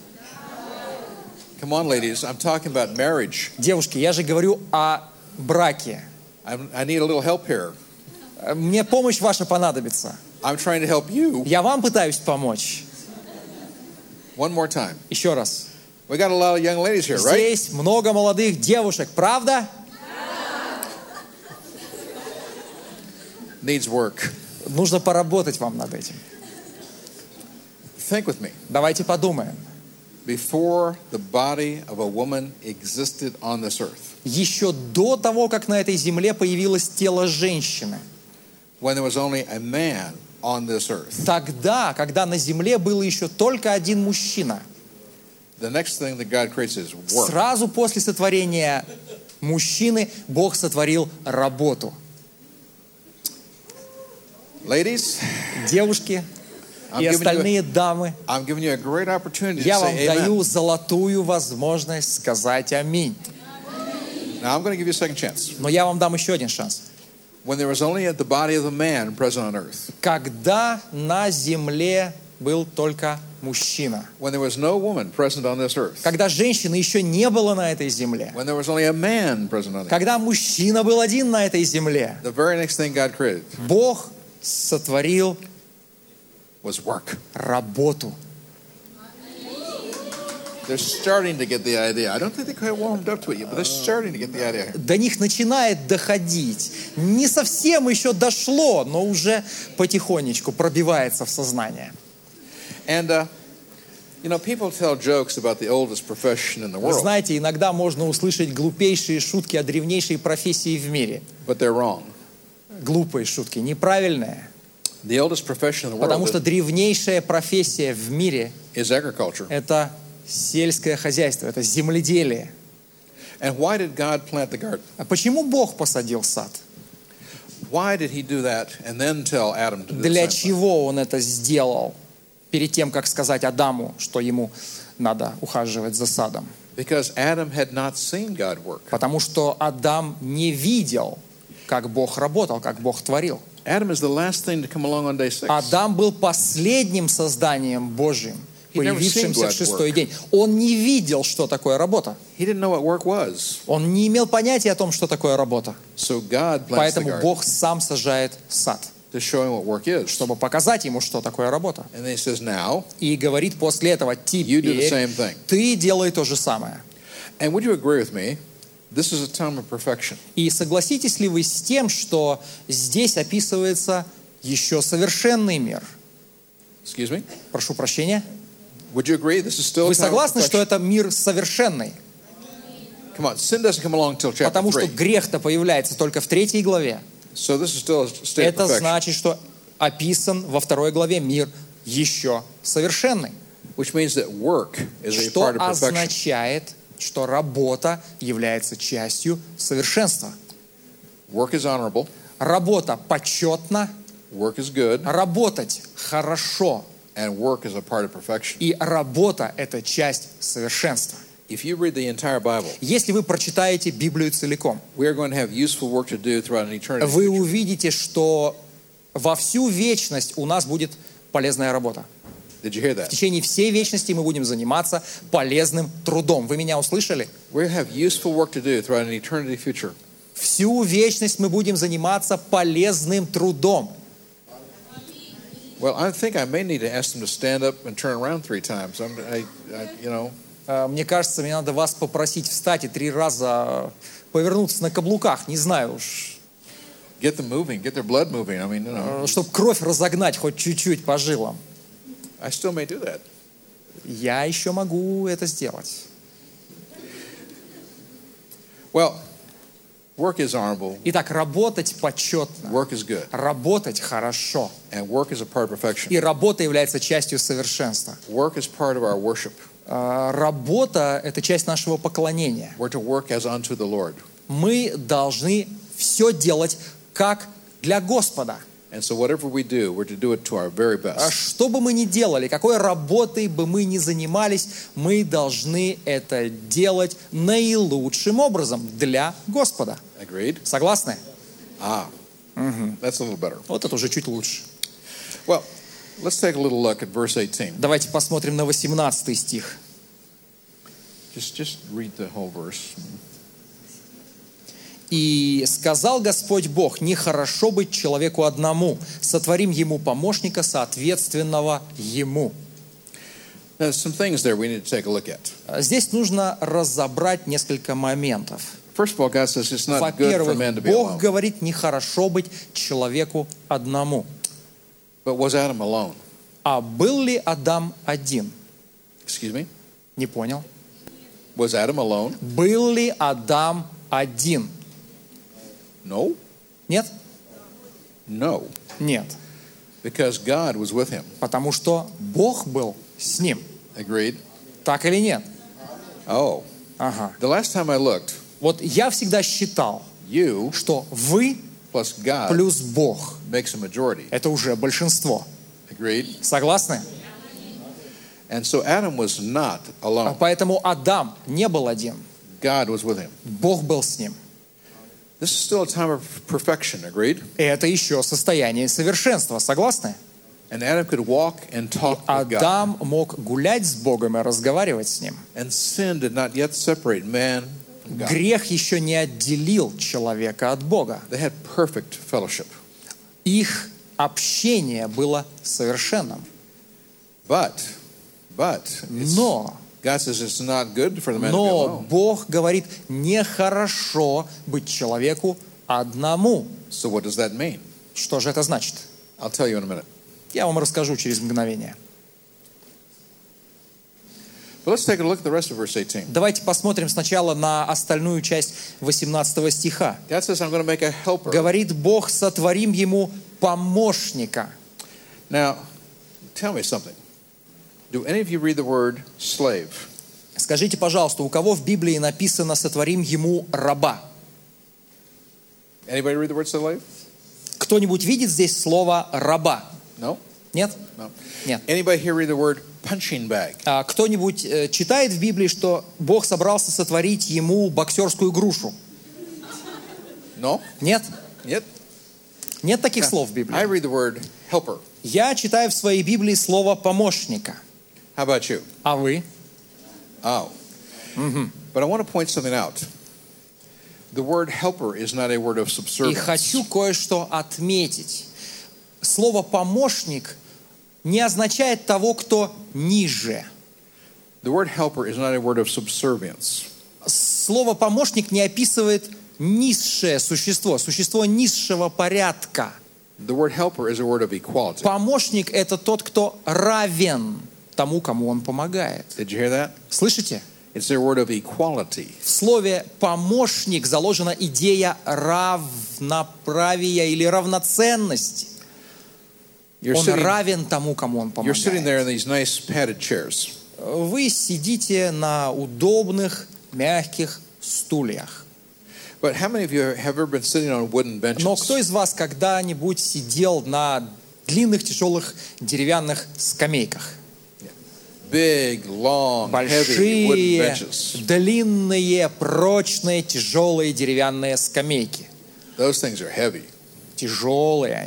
Come on, ladies. I'm talking about marriage. Девушки, я же говорю о браке. I need a little help here. Мне помощь ваша понадобится. I'm trying to help you. Я вам пытаюсь помочь. One more time. Еще раз. We got a lot of young ladies here, right? Здесь много молодых девушек. Правда? Needs work. Нужно поработать вам над этим. Think with me. Давайте подумаем. Before the body of a woman existed on this earth, Еще до того, как на этой земле появилось тело женщины, when there was only a man on this earth, тогда, когда на земле был еще только один мужчина, the next thing that God creates is work. сразу после сотворения мужчины Бог сотворил работу. Ladies, Девушки и остальные дамы, I'm giving you a great opportunity to я вам say даю amen. золотую возможность сказать аминь. Now I'm going to give you a second chance. Но я вам дам еще один шанс. When there was only the body of a man present on earth, Когда на земле был только мужчина, when there was no woman present on this earth, когда женщины еще не было на этой земле, when there was only a man present on it, когда мужчина был один на этой земле, the very next thing God created Бог сотворил was work. работу. They're starting to get the idea. I don't think they quite warmed up to it yet, but they're starting to get the idea. До них начинает доходить. Не совсем еще дошло, но уже потихонечку пробивается в сознание. And, people tell jokes about the oldest profession in the Вы world, знаете, иногда можно услышать глупейшие шутки о древнейшей профессии в мире. but they're wrong. Глупые шутки, неправильные. The oldest profession in the Потому world что древнейшая профессия в мире is agriculture. – это сельское хозяйство, это земледелие. And why did God plant the garden? А почему Бог посадил сад? Why did he do that and then tell Adam to do the Для same thing? чего Он это сделал? Перед тем, как сказать Адаму, что ему надо ухаживать за садом. Because Adam had not seen God work. Потому что Адам не видел, как Бог работал, как Бог творил. Adam is the last thing to come along on day 6. Адам был последним созданием Божьим, He never seen появившимся в God's шестой work. день. Он не видел, что такое работа. He didn't know what work was. Он не имел понятия о том, что такое работа. So God plants the Поэтому garden Бог сам сажает сад, to show him what work is. чтобы показать ему, что такое работа. And then he says, now, И говорит после этого: you do the теперь same thing. ты делай то же самое. And would you agree with me? This is a time of perfection. И согласитесь ли вы с тем, что здесь описывается еще совершенный мир? Excuse me? Прошу прощения. Would you agree this is still a Вы time of согласны, что perfection? это мир совершенный? Come on, sin doesn't come along until chapter Потому что 3. грех-то появляется только в 3 главе. So this is still a state of Это perfection. значит, что описан во 2 главе мир еще совершенный. Which means that work is a Что part of perfection. означает, что работа является частью совершенства. Work is honorable. Работа почетна, Work is good. работать хорошо. And work is a part of perfection. И работа – это часть совершенства. If you read the entire Bible, Если вы прочитаете Библию целиком, we are going to have useful work to do throughout an eternity. вы увидите, что во всю вечность у нас будет полезная работа. Did you hear В that? течение всей вечности мы будем заниматься полезным трудом. Вы меня услышали? We have useful work to do throughout an eternity future. Всю вечность мы будем заниматься полезным трудом. Well, I think I may need to ask them to stand up and turn around 3 times. Мне кажется, мне надо вас попросить встать и 3 раза повернуться на каблуках. Не знаю уж, Get them moving, get their blood moving. чтобы кровь разогнать хоть чуть-чуть по жилам. I still may do that. Я еще могу это сделать. Well, work is honorable. Итак, работать почетно. Work is good. Работать хорошо. And work is a part of perfection. И работа является частью совершенства. Work is part of our worship. Работа – это часть нашего поклонения. We're to work as unto the Lord. Мы должны все делать как для Господа. And so whatever we do, we're to do it to our very best. Что бы мы ни делали, какой работой бы мы ни занимались, мы должны это делать наилучшим образом для Господа. Agreed? Согласны? That's a little better. Вот это уже чуть лучше. Well, let's take a little look at verse 18. Давайте посмотрим на 18 стих. Just read the whole verse. «И сказал Господь Бог, нехорошо быть человеку одному, сотворим ему помощника, соответственного ему». There's some things there we need to take a look at. Здесь нужно разобрать несколько моментов. First of all, God says it's not good for Во-первых, man to be Бог alone. говорит, нехорошо быть человеку одному. But was Adam alone? А был ли Адам один? Excuse me? Не понял. Was Adam alone? Был ли Адам один? No. Нет? No. Нет. Because God was with him. Потому что Бог был с ним. Agreed? Так или нет? Oh. Ага. The last time I looked, Вот я всегда считал, you что вы plus God плюс Бог makes a majority. – это уже большинство. Agreed? Согласны? And so Adam was not alone. Поэтому Адам не был один. God was with him. Бог был с ним. This is still a time of perfection. Agreed? Это еще состояние совершенства. Согласны? And Adam could walk and talk with God. Адам мог гулять с Богом и разговаривать с Ним. And sin did not yet separate man from God. Грех еще не отделил человека от Бога. They had perfect fellowship. Их общение было совершенным. But it's, Но God says it's not good for the man to be alone. Бог говорит, нехорошо быть человеку одному. So what does that mean? Что же это значит? I'll tell you in a minute. Я вам расскажу через мгновение. But let's take a look at the rest of verse 18. Давайте посмотрим сначала на остальную часть 18 стиха. God says, I'm going to make a helper. Говорит Бог, сотворим ему помощника. Now, tell me something. Do any of you read the word slave? Скажите, пожалуйста, у кого в Библии написано «сотворим ему раба»? Anybody read the word slave? Кто-нибудь видит здесь слово «раба»? No? Нет? No. Нет. Anybody here read the word punching bag? Кто-нибудь читает в Библии, что Бог собрался сотворить ему боксерскую грушу? No? Нет? Yet? Нет таких слов в I Библии. read the word helper. Я читаю в своей Библии слово «помощника». How about you? А вы? Oh. But I want to point something out. The word helper is not a word of И subservience. хочу кое-что отметить. Слово «помощник» не означает того, кто ниже. The word helper is not a word of subservience. Слово «помощник» не описывает низшее существо, существо низшего порядка. The word helper is a word of equality. Помощник – это тот, кто равен тому, кому он помогает. Did you hear that? Слышите? It's a word of equality. В слове «помощник» заложена идея равноправия или равноценности. Он равен тому, кому он You're sitting there in помогает. these nice padded chairs. Вы сидите на удобных, мягких стульях. But how many of you have ever been sitting on wooden Но кто benches? из вас когда-нибудь сидел на длинных, тяжелых деревянных скамейках? Big, long, heavy wooden Большие, benches. длинные, прочные, тяжелые деревянные скамейки. Those things are heavy. Тяжелые они.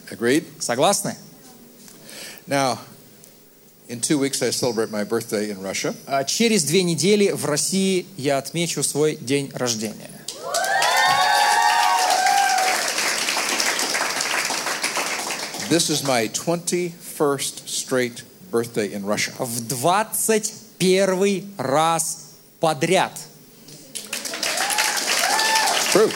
Agreed? Согласны? Now, in 2 weeks, I celebrate my birthday in Russia. Через 2 недели в России я отмечу свой день рождения. This is my 21st straight birthday in Russia. В 21 раз подряд. True.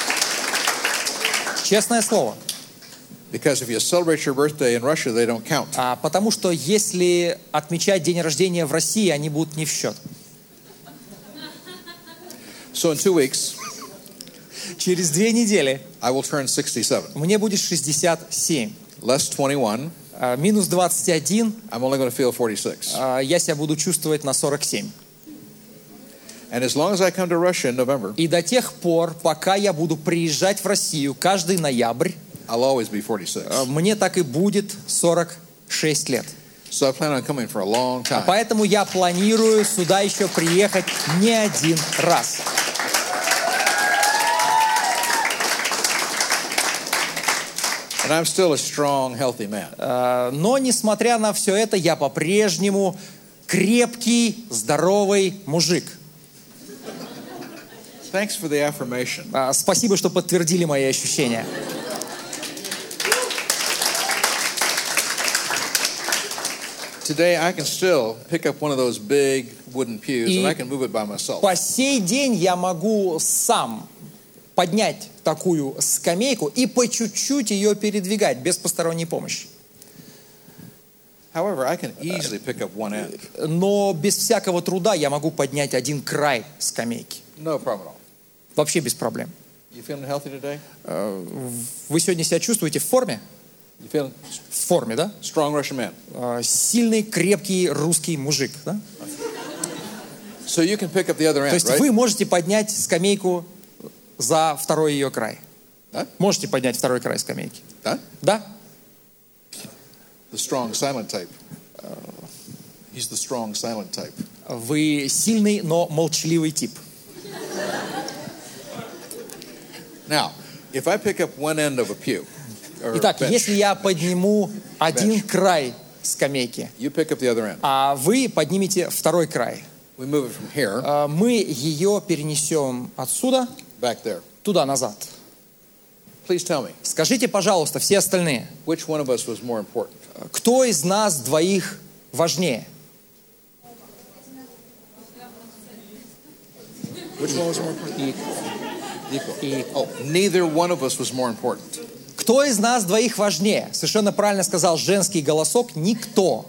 Честное слово. Because if you celebrate your birthday in Russia, they don't count. Потому что если отмечать день рождения в России, они будут не в счет. So in 2 weeks, Через 2 недели I will turn 67. мне будет 67. Less 21, Минус 21, I'm only going to feel 46. я себя буду чувствовать на 47. And as long as I come to Russia in November, И до тех пор, пока я буду приезжать в Россию каждый ноябрь, I'll always be 46. мне так и будет 46 лет. So I plan on coming for a long time. Поэтому я планирую сюда еще приехать не один раз. And I'm still a strong, healthy man. Но, несмотря на все это, я по-прежнему крепкий, здоровый мужик. Thanks for the affirmation. Спасибо, что подтвердили мои ощущения. Today I can still pick up one of those big wooden pews and I can move it by myself. По сей день я могу сам поднять такую скамейку и по чуть-чуть ее передвигать без посторонней помощи. However, I can easily pick up one end. Но без всякого труда я могу поднять один край скамейки. No problem at all. Вообще без проблем. You feeling healthy today? Вы сегодня себя чувствуете в форме? You feeling В форме, да? strong Russian man? Сильный, крепкий русский мужик, да? So you can pick up the other То end, есть right? вы можете поднять скамейку за второй ее край. Да? Можете поднять второй край скамейки. Да? Да? The strong silent type. He's the strong silent type. Вы сильный, но молчаливый тип. Now, if I pick up one end of a pew, or Итак, bench, если я подниму один Bench. край скамейки, you pick up the other end. а вы поднимете второй край, We move it from here мы ее перенесем отсюда back there. туда, назад. Please tell me, Скажите, пожалуйста, все остальные, which one of us was more important? кто из нас двоих важнее? Which one was more important? Equal. Oh, neither one of us was more important. Кто из нас двоих важнее? Совершенно правильно сказал женский голосок. Никто.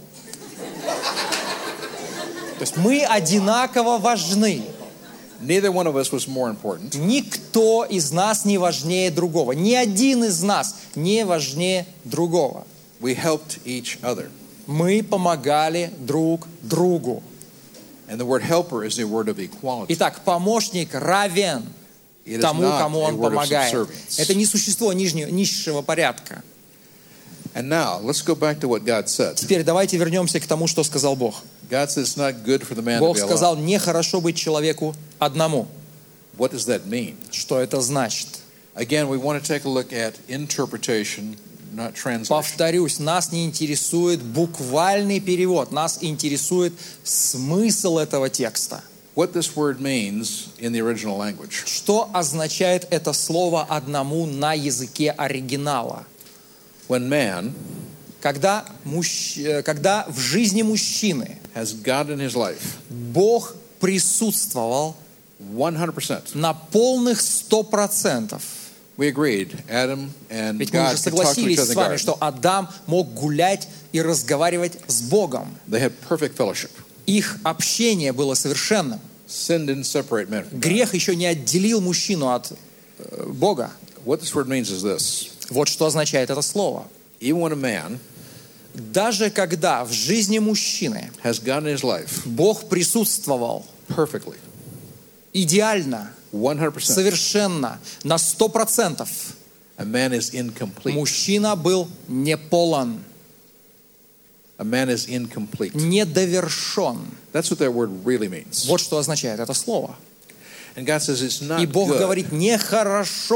То есть мы одинаково важны. Neither one of us was more important. Никто из нас не важнее другого. Ни один из нас не важнее другого. We helped each other. Мы помогали друг другу. And the word helper is a word of equality. Итак, помощник равен It is тому, not кому a он word of помогает. subservience. Это не существо низшего порядка. And now, let's go back to what God said. Теперь давайте вернемся к тому, что сказал Бог. God said it's not good for the man to Бог be alone. сказал, нехорошо быть человеку одному. What does that mean? Что это значит? Again, we want to take a look at interpretation, not translation. Повторюсь, нас не интересует буквальный перевод, нас интересует смысл этого текста. What this word means in the original language. Что означает это слово одному на языке оригинала? When man Когда в жизни мужчины has God in his life, Бог присутствовал 100%. на полных 100%. We agreed, Adam and Ведь мы уже God could talk to each согласились other in с the вами, garden. что Адам мог гулять и разговаривать с Богом. They had perfect fellowship. Их общение было совершенным. Sin didn't separate men from God. Грех еще не отделил мужчину от Бога. What this word means is this. Вот что означает это слово. Even when a man Даже когда в жизни мужчины has God in his life Бог присутствовал perfectly, идеально, 100%, совершенно, на 100%, a man is incomplete. мужчина был не полон, A man is incomplete. недовершен. That's what that word really means. Вот что означает это слово. And God says it's not И Бог good говорит, нехорошо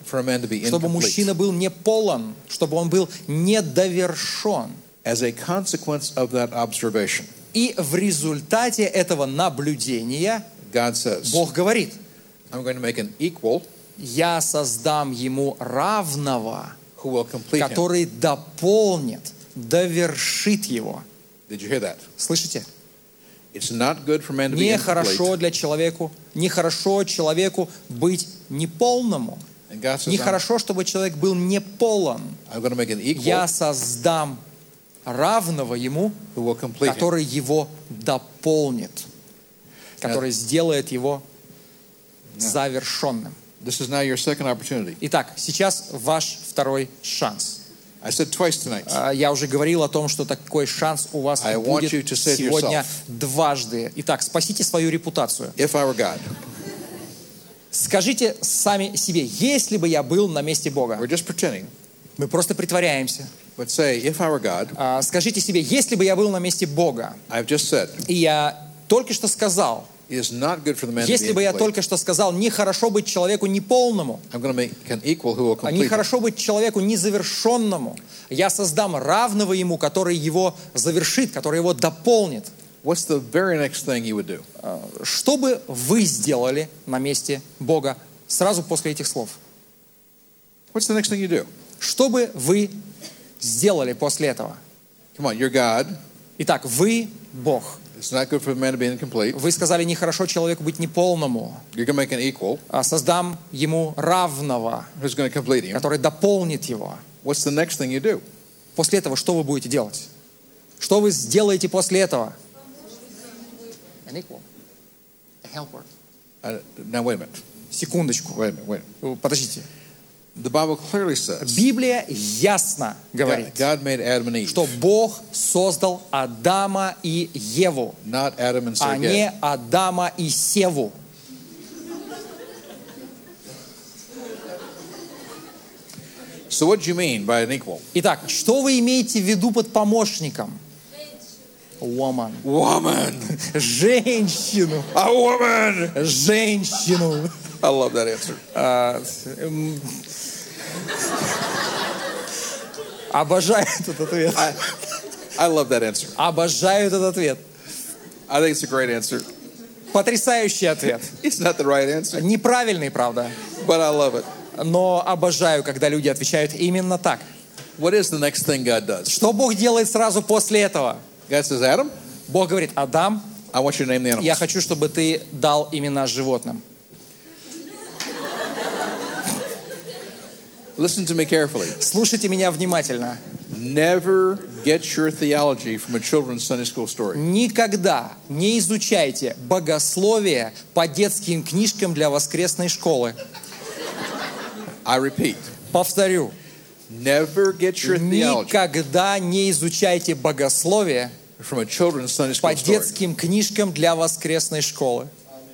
for a man to be чтобы incomplete. мужчина был не полон, чтобы он был недовершен. As a consequence of that observation, И в результате этого наблюдения God says, Бог говорит: I'm going to make an equal «Я создам ему равного, who will complete him. который дополнит, довершит его». Did you hear that? Слышите? It's not good for man to be Нехорошо incomplete. нехорошо человеку быть неполному. And God says, Нехорошо, чтобы человек был неполон. I'm going to make an equal Я создам равного ему, who will complete him. который его дополнит, который сделает его завершенным. This is now your second opportunity. Итак, сейчас ваш второй шанс. I said twice tonight. Я уже говорил о том, что такой шанс у вас I want будет you to say to сегодня yourself, дважды. Итак, спасите свою репутацию. If I were God, Скажите сами себе, если бы я был на месте Бога. we're just pretending, Мы просто притворяемся. but say, if I were God, Скажите себе, если бы я был на месте Бога, I've just said, и я только что сказал, it is not good for the man to be если бы я incomplete. только что сказал, нехорошо быть человеку неполному, I'm going to make an equal who will complete him. нехорошо быть человеку незавершенному, я создам равного ему, который его завершит, который его дополнит. What's the very next thing you would do? Что бы вы сделали на месте Бога сразу после этих слов? What's the next thing you do? Что бы вы сделали после этого? Come on, you're God. Итак, вы Бог. It's not good for the man to be incomplete. Вы сказали, нехорошо человеку быть неполному. You're going to make an equal Создам ему равного, who's going to complete him. который дополнит его. What's the next thing you do? После этого что вы будете делать? Что вы сделаете после этого? An equal. A helper. Now wait a minute. Секундочку. Wait a minute. Подождите. The Bible clearly says Библия ясно говорит, God made Adam and Eve, что Бог создал Адама и Еву, not Adam and а Sergei. не Адама и Севу. So what do you mean by an equal? Итак, что вы имеете в виду под помощником? Woman. Woman. Женщину. A woman. Женщину. I love that answer. Обожаю этот ответ. I love that answer. Обожаю этот ответ. I think it's a great answer. Потрясающий ответ. It's not the right answer, Неправильный, правда. but I love it. Но обожаю, когда люди отвечают именно так. What is the next thing God does? Что Бог делает сразу после этого? God says, Adam, Бог говорит: Адам, I want you to name the animals. я хочу, чтобы ты дал имена животным. Listen to me carefully. Слушайте меня внимательно. Never get your theology from a children's Sunday school story. Никогда не изучайте богословие по детским книжкам для воскресной школы. I repeat, Повторю. never get your theology Никогда не изучайте богословие from a children's Sunday по school story. детским книжкам для воскресной школы.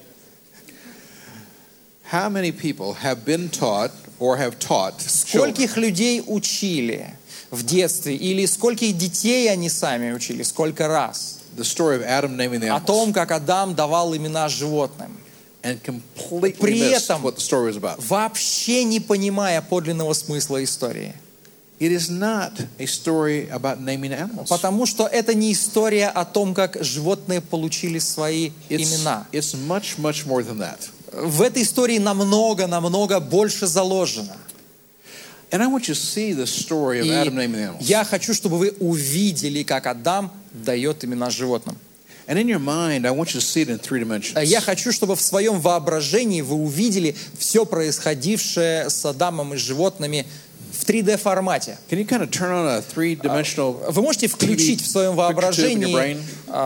How many people have been taught or have taught children Скольких людей учили в детстве, или скольких детей они сами учили, сколько раз, the story of Adam naming the о том, animals как Адам давал имена животным, and completely При missed этом what the story was about? вообще не понимая подлинного смысла истории. It is not a story about naming animals. Потому что это не история о том, как животные получили свои имена. It's much, much more than that. В этой истории намного больше заложено. And I want you to see the story of И Adam naming the animals. я хочу, чтобы вы увидели, как Адам дает имена животным. And in your mind, I want you to see it in three dimensions. Я хочу, чтобы в своем воображении вы увидели все происходившее с Адамом и животными в 3D-формате. Can you kind of turn on a three-dimensional Вы можете включить в своем воображении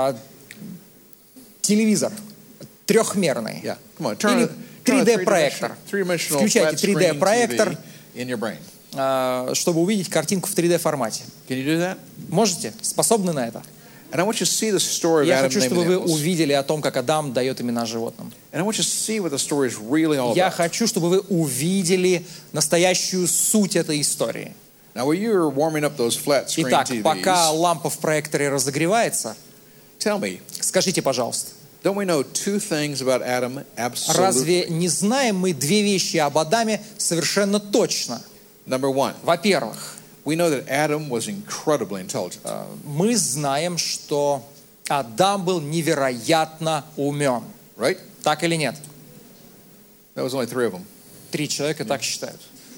телевизор трехмерный. Yeah, come on, turn Или on a 3D-проектор. three-dimensional Включайте flat screen 3D-проектор, TV in your brain. чтобы увидеть картинку в 3D-формате. Can you do that? Можете? Способны на это? And I want you to see the story of Я Adam хочу, naming чтобы the вы animals. увидели о том, как Адам дает имена животным. And I want you to see what the story is really all Я about. хочу, чтобы вы увидели настоящую суть этой истории. Now, while you're warming up those flat screen Итак, пока TVs, лампа в проекторе разогревается, tell me, скажите, пожалуйста, Don't we know two things about Adam absolutely? Разве не знаем мы две вещи об Адаме совершенно точно? Number one, Во-первых, we know that Adam was incredibly intelligent. мы знаем, что Адам был невероятно умен. Right? Так или нет? That was only three of them. 3 человека так считают.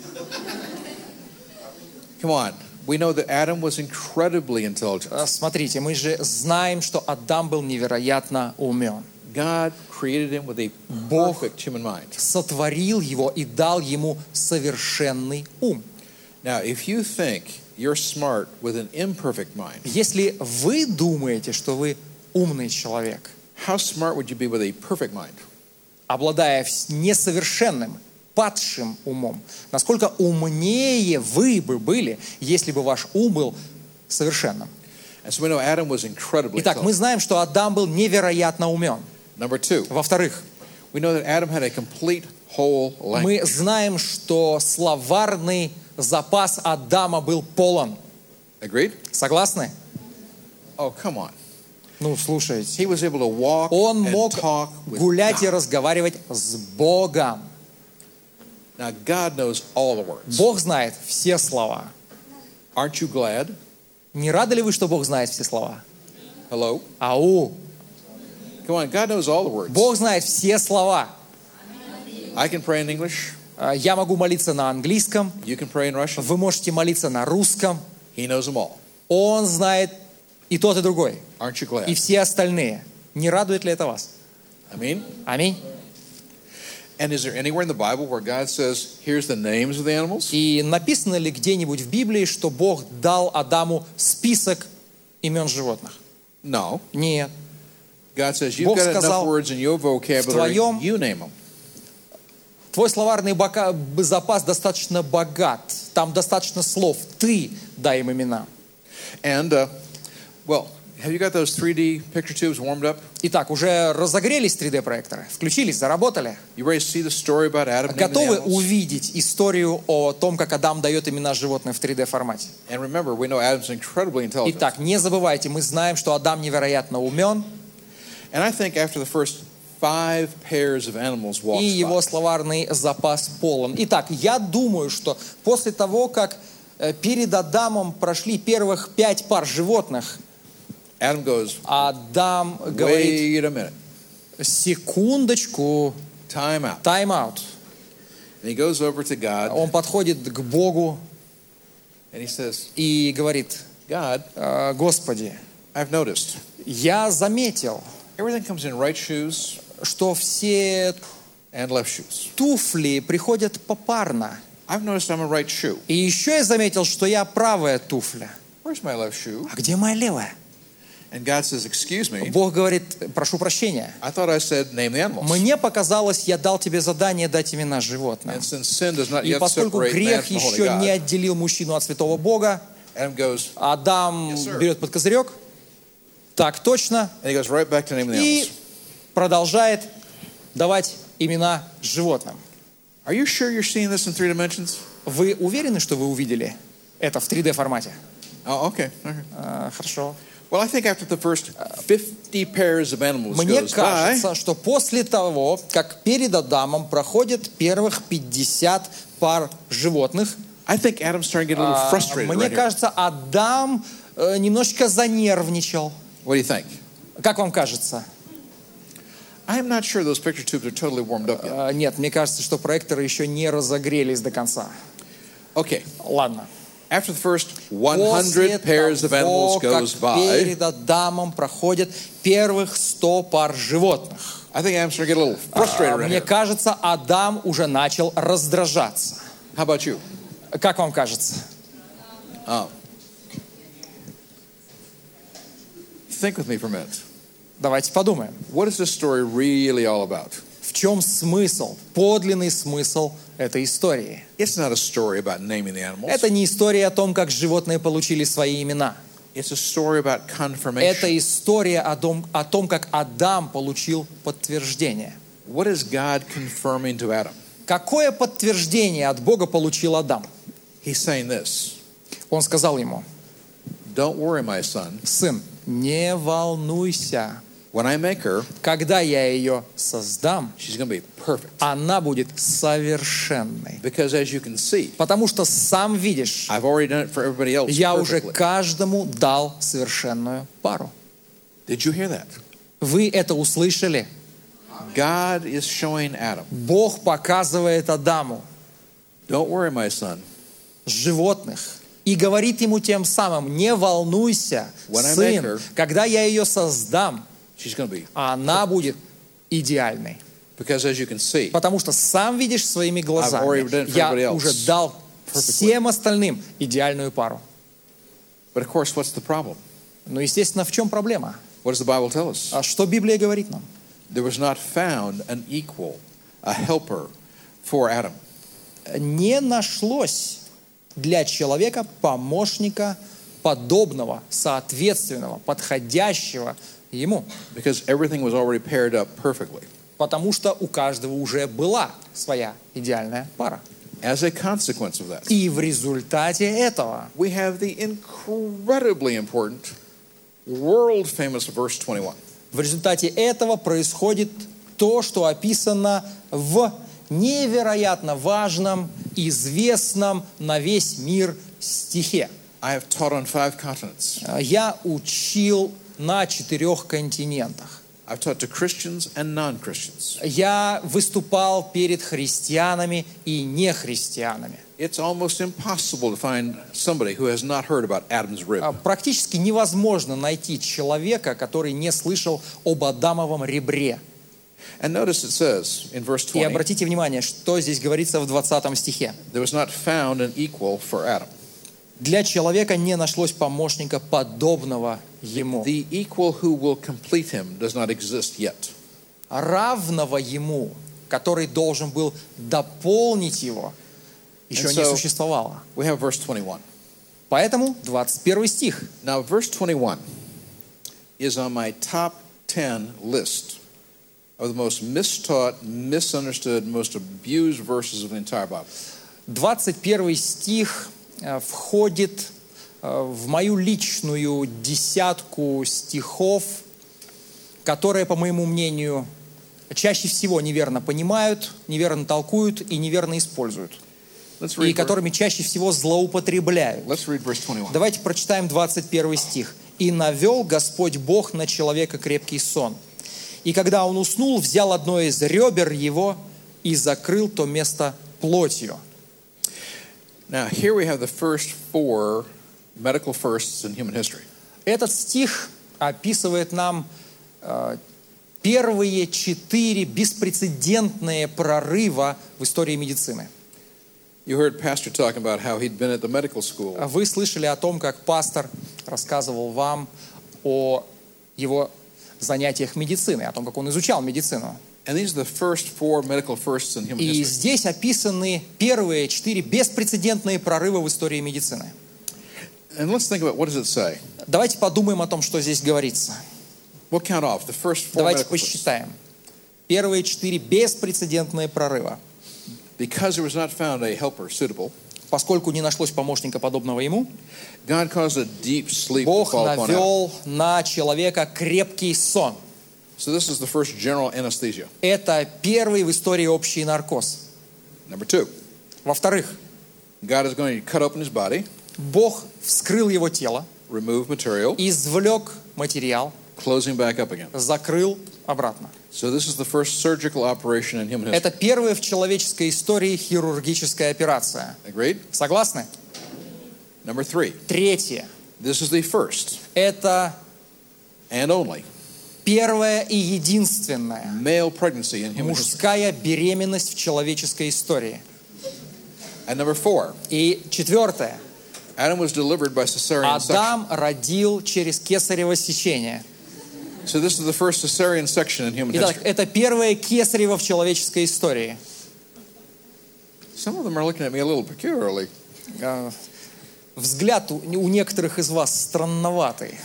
Come on. We know that Adam was incredibly intelligent. Смотрите, мы же знаем, что Адам был невероятно умен. God created him with a Бог perfect human mind. сотворил его и дал ему совершенный ум. Now, if you think you're smart with an imperfect mind, Если вы думаете, что вы умный человек, how smart would you be with a perfect mind? обладая несовершенным, падшим умом, насколько умнее вы бы были, если бы ваш ум был совершенным? And so we know Adam was incredibly Итак, мы intelligent. знаем, что Адам был невероятно умен. Number two, Во-вторых, we know that Adam had a complete whole мы language. знаем, что словарный запас Адама был полон. Agreed? Согласны? Oh, come on. Ну, слушайте. He was able to walk Он and мог talk with гулять и God. разговаривать с Богом. Now, God knows all the words. Бог знает все слова. Aren't you glad? Не рады ли вы, что Бог знает все слова? Hello? Ау! Come on, God knows all the words. Бог знает все слова. I can pray in English. Я могу молиться на английском, You can pray in Russian. вы можете молиться на русском. He knows them all. Он знает и тот, и другой, Aren't you и glad? все остальные. Не радует ли это вас? I mean, Аминь. and is there anywhere in the Bible where God says, here's the names of the animals? И написано ли где-нибудь в Библии, что Бог дал Адаму список имен животных? No. Нет. God says, you've Бог got enough сказал, words in your vocabulary, твоем- you name them. Твой словарный запас достаточно богат. Там достаточно слов. Ты дай им имена. And, well, have you got those 3D picture tubes warmed up? Итак, уже разогрелись 3D-проекторы? Включились, заработали? You ready to see the story about Adam naming the Готовы animals? увидеть историю о том, как Адам дает имена животным в 3D-формате? And remember, we know Adam's incredibly intelligent. Итак, не забывайте, мы знаем, что Адам невероятно умен, And I think after the first 5 pairs of animals walked и его by, словарный запас полон. Итак, я думаю, что после того, как перед Адамом прошли первых 5 пар животных, Adam goes, Адам говорит: wait a minute, секундочку, time out. тайм-аут. And he goes over to God Он подходит к Богу and he says, и говорит: God, Господи, I've noticed я заметил, everything comes in right shoes что все and left shoes. туфли приходят попарно. I've noticed I'm a right shoe. И еще я заметил, что я правая туфля. Where's my left shoe? А где моя левая? And God says, excuse me, Бог говорит: прошу прощения. I thought I said name the animals. Мне показалось, я дал тебе задание дать имена животным. And since sin does not И yet поскольку separate man грех from the holy еще не God, отделил мужчину от святого Бога, Adam goes, Адам Yes, sir. берет под козырек, так точно, and he goes right back to name the и animals. продолжает давать имена животным. Are you sure you're seeing this in 3 dimensions? Вы уверены, что вы увидели это в 3D-формате? Oh, okay. Okay. Хорошо. Well, I think after the first 50 pairs of animals Мне goes by, кажется, что после того, как перед Адамом проходит первых 50 пар животных, I think Adam's starting to get a little frustrated мне right here. кажется, Адам немножечко занервничал. What do you think? Как вам кажется? I'm not sure those picture tubes are totally warmed up yet. Нет, мне кажется, что проекторы еще не разогрелись до конца. Okay. Ладно. After the first После 100 pairs of того, animals goes как by, перед Адамом проходят первых 100 пар животных, I think Adam's starting to get a little frustrated right мне here. кажется, Адам уже начал раздражаться. How about you? Как вам кажется? Think with me for a minute. Давайте подумаем. What is this story really all about? В чем смысл, подлинный смысл этой истории? It's not a story about naming the animals. Это не история о том, как животные получили свои имена. It's a story about confirmation. Это история о том, как Адам получил подтверждение. What is God confirming to Adam? Какое подтверждение от Бога получил Адам? He's saying this. Он сказал ему: Don't worry, my son. сын, не волнуйся, When I make her, когда я ее создам, she's going to be perfect. она будет совершенной. Because as you can see, Потому что сам видишь, I've already done it for everybody else я уже perfectly. каждому дал совершенную пару. Did you hear that? Вы это услышали? God is showing Adam, Бог показывает Адаму don't worry, my son. животных и говорит ему тем самым: не волнуйся, When I make сын, her, когда я ее создам, she's going to be. она будет идеальной. Because as you can see, Потому что сам видишь своими I've already done глазами, it for everybody я else уже дал всем остальным идеальную пару. but of course, what's the problem? Но, естественно, в чем проблема? What does the Bible tell us? А что Библия говорит нам? There was not found an equal, a helper for Adam. Не нашлось для человека помощника подобного, соответственного, подходящего ему. Because everything was already paired up perfectly. Потому что у каждого уже была своя идеальная пара. As a consequence of that, И в результате этого we have the incredibly important, world famous verse 21. В результате этого происходит то, что описано в невероятно важном, известном на весь мир стихе. I have taught on 5 continents. Я учил на 4 континентах. I've taught to Christians and non-Christians. Я выступал перед христианами и нехристианами. It's almost impossible to find somebody who has not heard about Adam's rib. Практически невозможно найти человека, который не слышал об Адамовом ребре. And notice it says in verse И 20, обратите внимание, что здесь говорится в 20 стихе. there was not found an equal for Adam. Для человека не нашлось помощника, подобного ему. The equal who will complete him does not exist yet. Равного ему, который должен был дополнить его, еще And не so- существовало. We have verse 21. Поэтому 21 стих. Now, verse 21 is on my top 10 list of the most mistaught, misunderstood, most abused verses of the entire Bible. 21 стих входит в мою личную десятку стихов, которые, по моему мнению, чаще всего неверно понимают, неверно толкуют и неверно используют. Let's И read, которыми чаще всего злоупотребляют. let's read verse 21. Давайте прочитаем 21 стих. «И навел Господь Бог на человека крепкий сон. И когда он уснул, взял одно из ребер его и закрыл то место плотью». Now, here we have the first 4 medical firsts in human history. Этот стих описывает нам первые 4 беспрецедентные прорыва в истории медицины. You heard Pastor talking about how he'd been at the medical school. Вы слышали о том, как пастор рассказывал вам о его занятиях медициной, о том, как он изучал медицину. And these are the first 4 medical firsts in human И history. здесь описаны первые 4 беспрецедентные прорыва в истории медицины. And let's think about what does it say? Давайте подумаем о том, что здесь говорится. We'll count off the first 4 Давайте medical firsts. посчитаем. Первые 4 беспрецедентные прорыва. Because there was not found a helper suitable, Поскольку не нашлось помощника, подобного ему, God caused a deep sleep to Бог fall upon Adam. навел на человека крепкий сон. So this is the first general anesthesia. Это первый в истории общий наркоз. Number 2, Во-вторых, God is going to cut open his body, Бог вскрыл его тело, remove material, извлек материал, closing back up again. закрыл обратно. So this is the first surgical operation in human history. Это первая в человеческой истории хирургическая операция. Agreed? Согласны? Number 3, Третье. this is the first Это and only первая и единственная male pregnancy in human history. мужская беременность в человеческой истории. And number 4, И четвертое. Adam was delivered by cesarean section. Адам родил через кесарево сечение. So this is the first cesarean section in human Итак, history. это первое кесарево в человеческой истории. Some of them are looking at me a little peculiarly. Взгляд у некоторых из вас странноватый.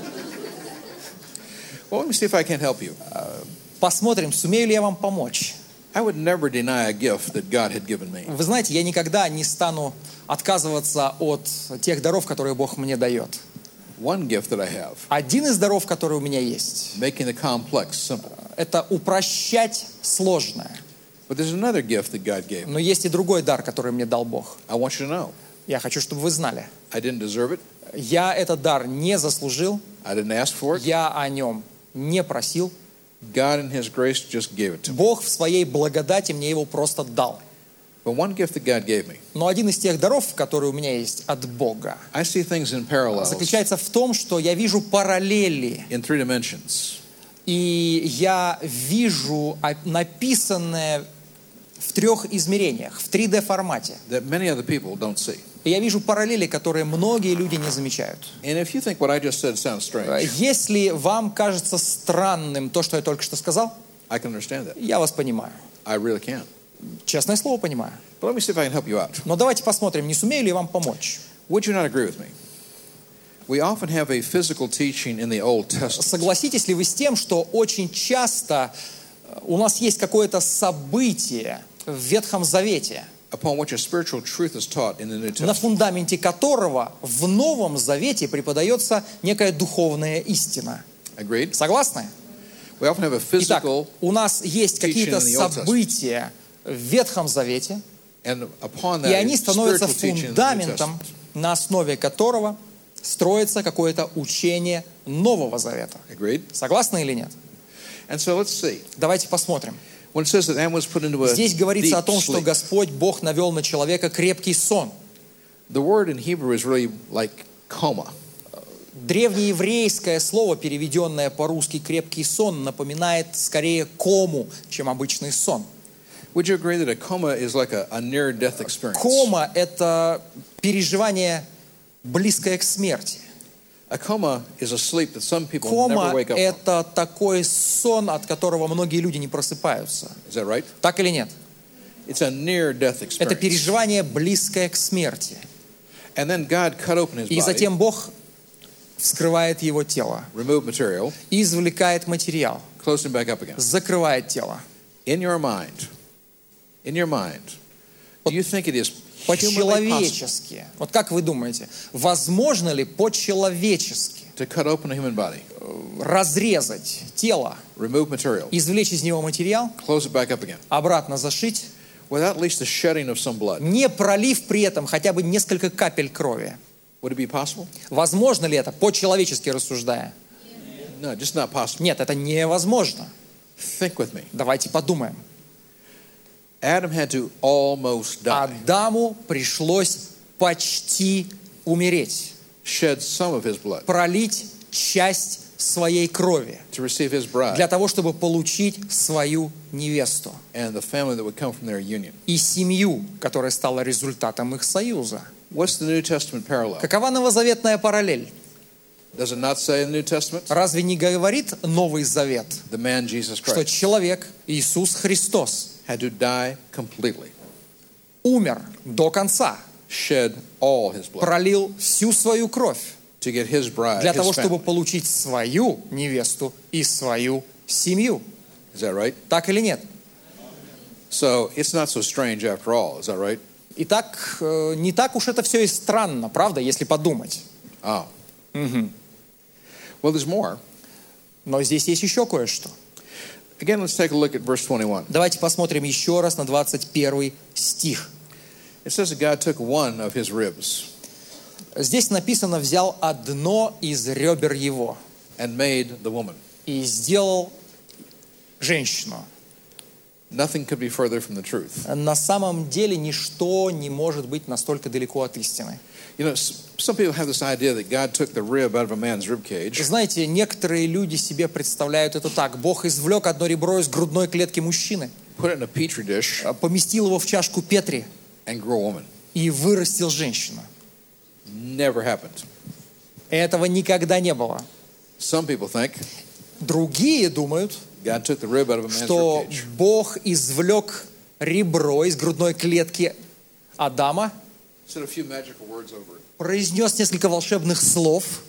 Well, let me see if I can't help you. Посмотрим, сумею ли я вам помочь. I would never deny a gift that God had given me. Вы знаете, я никогда не стану отказываться от тех даров, которые Бог мне дает. One gift that I have, Один из даров, который у меня есть, making the complex simple. это упрощать сложное. But there's another gift that God gave me. Но есть и другой дар, который мне дал Бог. I want you to know. Я хочу, чтобы вы знали. I didn't deserve it. Я этот дар не заслужил, I didn't ask for it. я о нем не просил. God in His grace just gave it to me. Бог в своей благодати мне его просто дал. But one gift that God gave me, Но один из тех даров, которые у меня есть от Бога, I see things in parallels заключается в том, что я вижу параллели. in 3 dimensions. И я вижу написанное в 3 измерениях, в 3D формате. That many other people don't see. И я вижу параллели, которые многие люди не замечают. And if you think what I just said sounds strange, Если вам кажется странным то, что я только что сказал, I can understand that. я вас понимаю. I really can. Честное слово, понимаю. But let me see if I can help you out. Но давайте посмотрим, не сумею ли я вам помочь. Would you not agree with me? We often have a physical teaching in the Old Testament Согласитесь ли вы с тем, что очень часто у нас есть какое-то событие в Ветхом Завете, upon which a spiritual truth is taught in the New на Testament? фундаменте которого в Новом Завете преподается некая духовная истина? Agreed? Согласны? We often have a Итак, physical, у нас есть какие-то teaching in the Old Testament. события в Ветхом Завете, and upon и that, они a становятся spiritual teaching in the New фундаментом, Testament. на основе которого строится какое-то учение Нового Завета. Agreed? Согласны или нет? And so let's see. Давайте посмотрим. When it says that man was put into a Здесь говорится о deep том, что sleep, Господь Бог навел на человека крепкий сон. the word in Hebrew is really like coma. Древнееврейское слово, переведенное по-русски «крепкий сон», напоминает скорее кому, чем обычный сон. Would you agree that a coma is like a near-death experience? Кома – это переживание, близкое к смерти. A coma is a sleep that some people Кома never wake – up from. это такой сон, от которого многие люди не просыпаются. Is that right? Так или нет? It's a near-death Это experience. переживание, близкое к смерти. And then God cut open his И body, затем Бог вскрывает его тело, removed material, извлекает материал, closed him back up again. закрывает тело. In your mind, do you think it is humanly possible По-человечески. Вот как вы думаете, возможно ли по-человечески to cut open a human body, разрезать тело, remove material, извлечь из него материал, close it back up again, обратно зашить, without at least the shedding of some blood? не пролив при этом хотя бы несколько капель крови? Would it be possible? Возможно ли это, по-человечески рассуждая? No, just not possible. Нет, это невозможно. Think with me. Давайте подумаем. Adam had to almost die, Адаму пришлось почти умереть, shed some of his blood пролить часть своей крови to receive his bride для того, чтобы получить свою невесту and the family that would come from their union. и семью, которая стала результатом их союза. What's the New Testament parallel? Какова новозаветная параллель? Does it not say in the New Testament? Разве не говорит Новый Завет, The man Jesus что Christ человек, Иисус Христос, had to die completely, умер до конца, shed all his blood пролил всю свою кровь to get his bride, для his того, чтобы family. получить свою невесту и свою семью? Is that right? Так или нет? So it's not so strange after all. Is that right? Итак, не так уж это все и странно, правда, если подумать. Oh. Well, there's more. Но здесь есть еще кое-что. Again, let's take a look at verse 21. Давайте посмотрим еще раз на 21 стих. It says that God took one of his ribs Здесь написано: «Взял одно из ребер его and made the woman. и сделал женщину». Nothing could be further from the truth. На самом деле ничто не может быть настолько далеко от истины. You know, some people have this idea that God took the rib out of a man's rib cage Знаете, некоторые люди себе представляют это так. Бог извлек одно ребро из грудной клетки мужчины, put it in a petri dish, поместил его в чашку Петри and grew a woman. и вырастил женщину. Never happened. Этого никогда не было. Some people think Другие думают, God took the rib out of a man's что rib cage, Бог извлек ребро из грудной клетки Адама, said a few magical words over it, произнес несколько волшебных слов,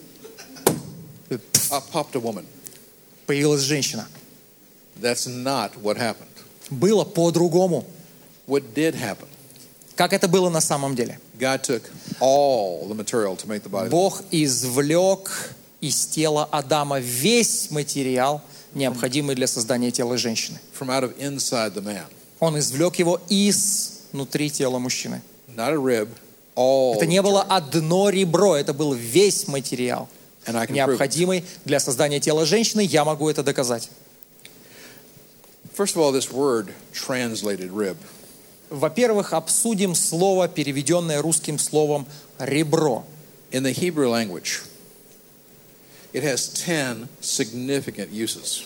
popped a woman. появилась женщина. That's not what happened. Было по-другому. What did happen? Как это было на самом деле? God took all the material to make the body. Бог извлек из тела Адама весь материал, необходимый для создания тела женщины. From out of inside the man. Он извлек его изнутри тела мужчины. Not a rib, all. Это не было одно ребро, это был весь материал, And I can prove it. необходимый для создания тела женщины. Я могу это доказать. First of all, this word translated rib. Во-первых, обсудим слово, переведенное русским словом «ребро». In the Hebrew language, it has 10 significant uses.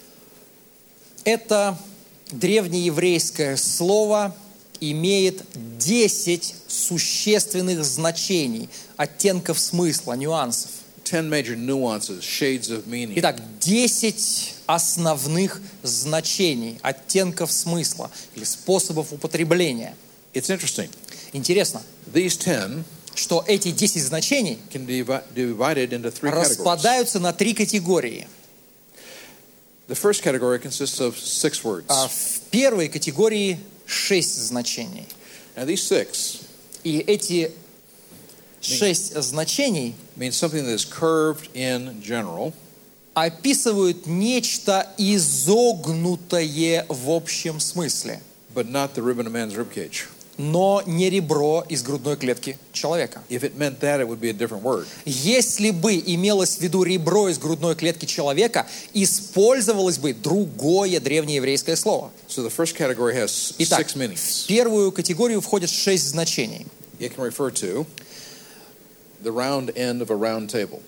Это древнееврейское слово имеет 10 существенных значений, оттенков смысла, нюансов. 10 major nuances, shades of meaning. Итак, 10 основных значений, оттенков смысла или способов употребления. It's interesting. Интересно, These 10 что эти 10 значений can be divided into 3 categories. распадаются на 3 категории. The first category consists of 6 words. В первой категории 6 значений. Now these 6 И эти 6 значений means something that is curved in general, описывают нечто изогнутое в общем смысле, but not the rib in a man's rib cage. но не ребро из грудной клетки человека. If it meant that, it would be a different word. Если бы имелось в виду ребро из грудной клетки человека, использовалось бы другое древнееврейское слово. So the first category has Итак, 6 meanings. в первую категорию входят 6 значений. It can refer to the round end of a round table.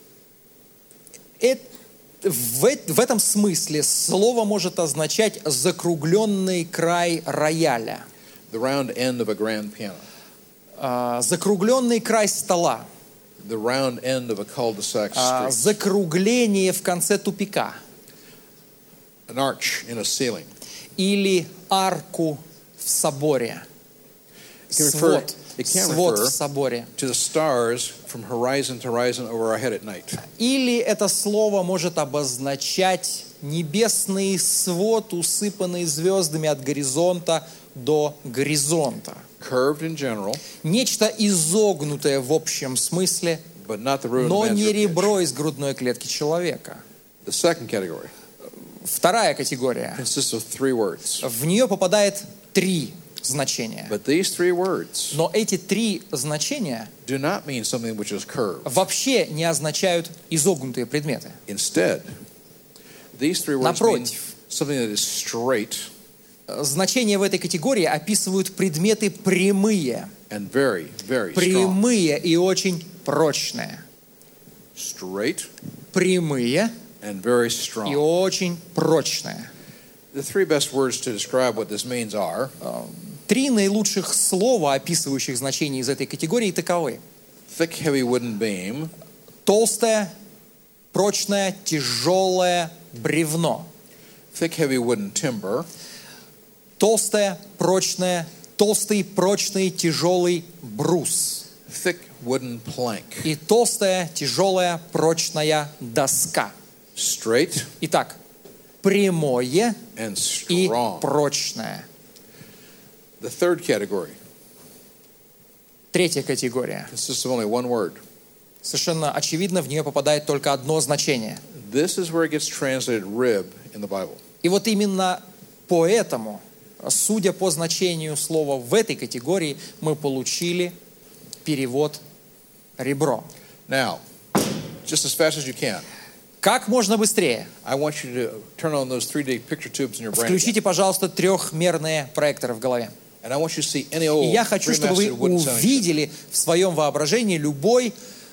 В этом смысле слово может означать закругленный край рояля, The round end of a grand piano. Закругленный край стола, The round end of a cul-de-sac street. закругление в конце тупика An arch in a ceiling. или арку в соборе, It can свод в refer соборе. to the stars from horizon to horizon over our head at night. Или это слово может обозначать небесный свод, усыпанный звездами от горизонта до горизонта. Curved in general, Нечто изогнутое в общем смысле, but not the root of но man's не rib cage. ребро из грудной клетки человека. The second category Вторая категория. consists of 3 words. В нее попадает 3 значения. But these 3 words Но эти 3 значения do not mean something which is curved. вообще не означают изогнутые предметы. Instead, these 3 words mean Напротив, something that is straight значения в этой категории описывают предметы прямые. and very, very strong. Прямые и очень прочные. Straight Прямые and very и strong. очень прочные. The 3 best words to describe what this means are 3 наилучших слова, описывающих значения из этой категории, таковы. thick, heavy wooden beam, Толстое, прочное, тяжелое бревно. thick, heavy wooden timber, Толстое, прочное, толстый, прочный, тяжелый брус. thick wooden plank. И толстая, тяжелая, прочная доска. Straight Итак, прямое and и strong. прочное. The third category Третья категория. consists of only one word. Совершенно очевидно, в нее попадает только одно значение. This is where it gets translated rib in the Bible. И вот именно поэтому, судя по значению слова в этой категории, мы получили перевод «ребро». Now, just as fast as you can, Как можно быстрее I want you to turn on those 3D picture tubes in your brain. включите, пожалуйста, трехмерные проекторы в голове. And I want you to see any И old я хочу, чтобы вы three-masted wooden sailing ship. увидели в своем воображении любой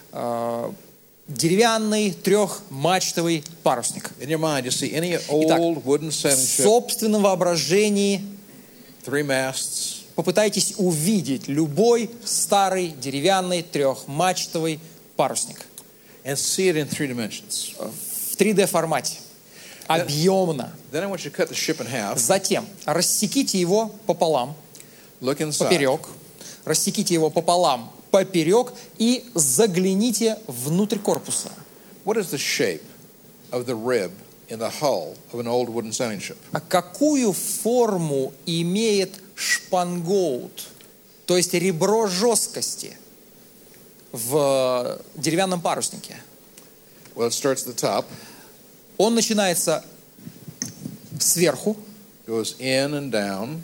деревянный трехмачтовый парусник. In your mind, just see any Итак, old wooden В sailing ship, собственном воображении 3 masts, попытайтесь увидеть любой старый деревянный трехмачтовый парусник and see it in 3 dimensions. в 3D формате, объемно. Then I want you to cut the ship in half, Затем рассеките его пополам, look inside. поперек, рассеките его пополам, поперек и загляните внутрь корпуса. What is the shape of the rib in the hull of an old wooden sailing ship? А какую форму имеет шпангоут То есть ребро жесткости в деревянном паруснике. Well, it starts at the top, Он начинается сверху, goes in and down,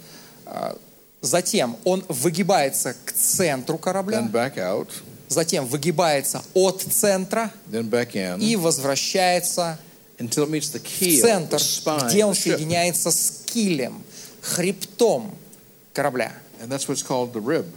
затем он выгибается к центру корабля, then back out, затем выгибается от центра then back in, и возвращается until it meets the в keel, центр, the spine где of он the ship. соединяется с килем, хребтом корабля. And that's what's called the rib.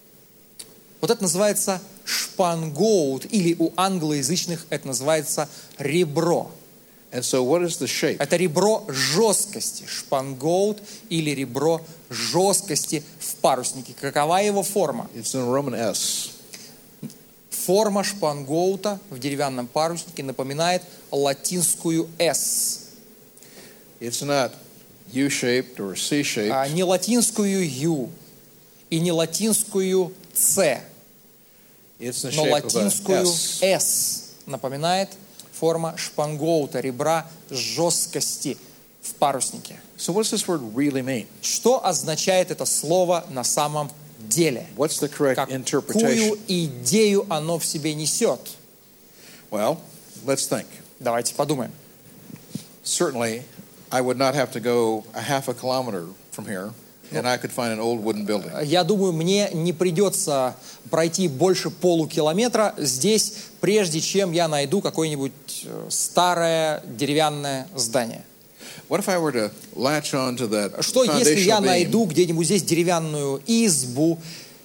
Вот это называется шпангоут, или у англоязычных это называется ребро. And so what is the shape? Это ребро жесткости, шпангоут или ребро жесткости в паруснике. Какова его форма? It's in Roman S. Форма шпангоута в деревянном паруснике напоминает латинскую «С». It's not U-shaped or C-shaped. Не латинскую «Ю» и не латинскую «С», It's the но shape of a латинскую S. «С». Напоминает форма шпангоута, ребра жесткости в паруснике. So what does this word really mean? Что означает это слово на самом деле? What's the correct Какую interpretation? идею оно в себе несет? Well, let's think. Давайте подумаем. Certainly, I would not have to go a half a kilometer from here, and I could find an old wooden building. Я думаю, мне не придется пройти больше полукилометра здесь, прежде чем я найду какое-нибудь старое деревянное здание. What if I were to latch on to that Что если я foundational beam найду где-нибудь здесь деревянную избу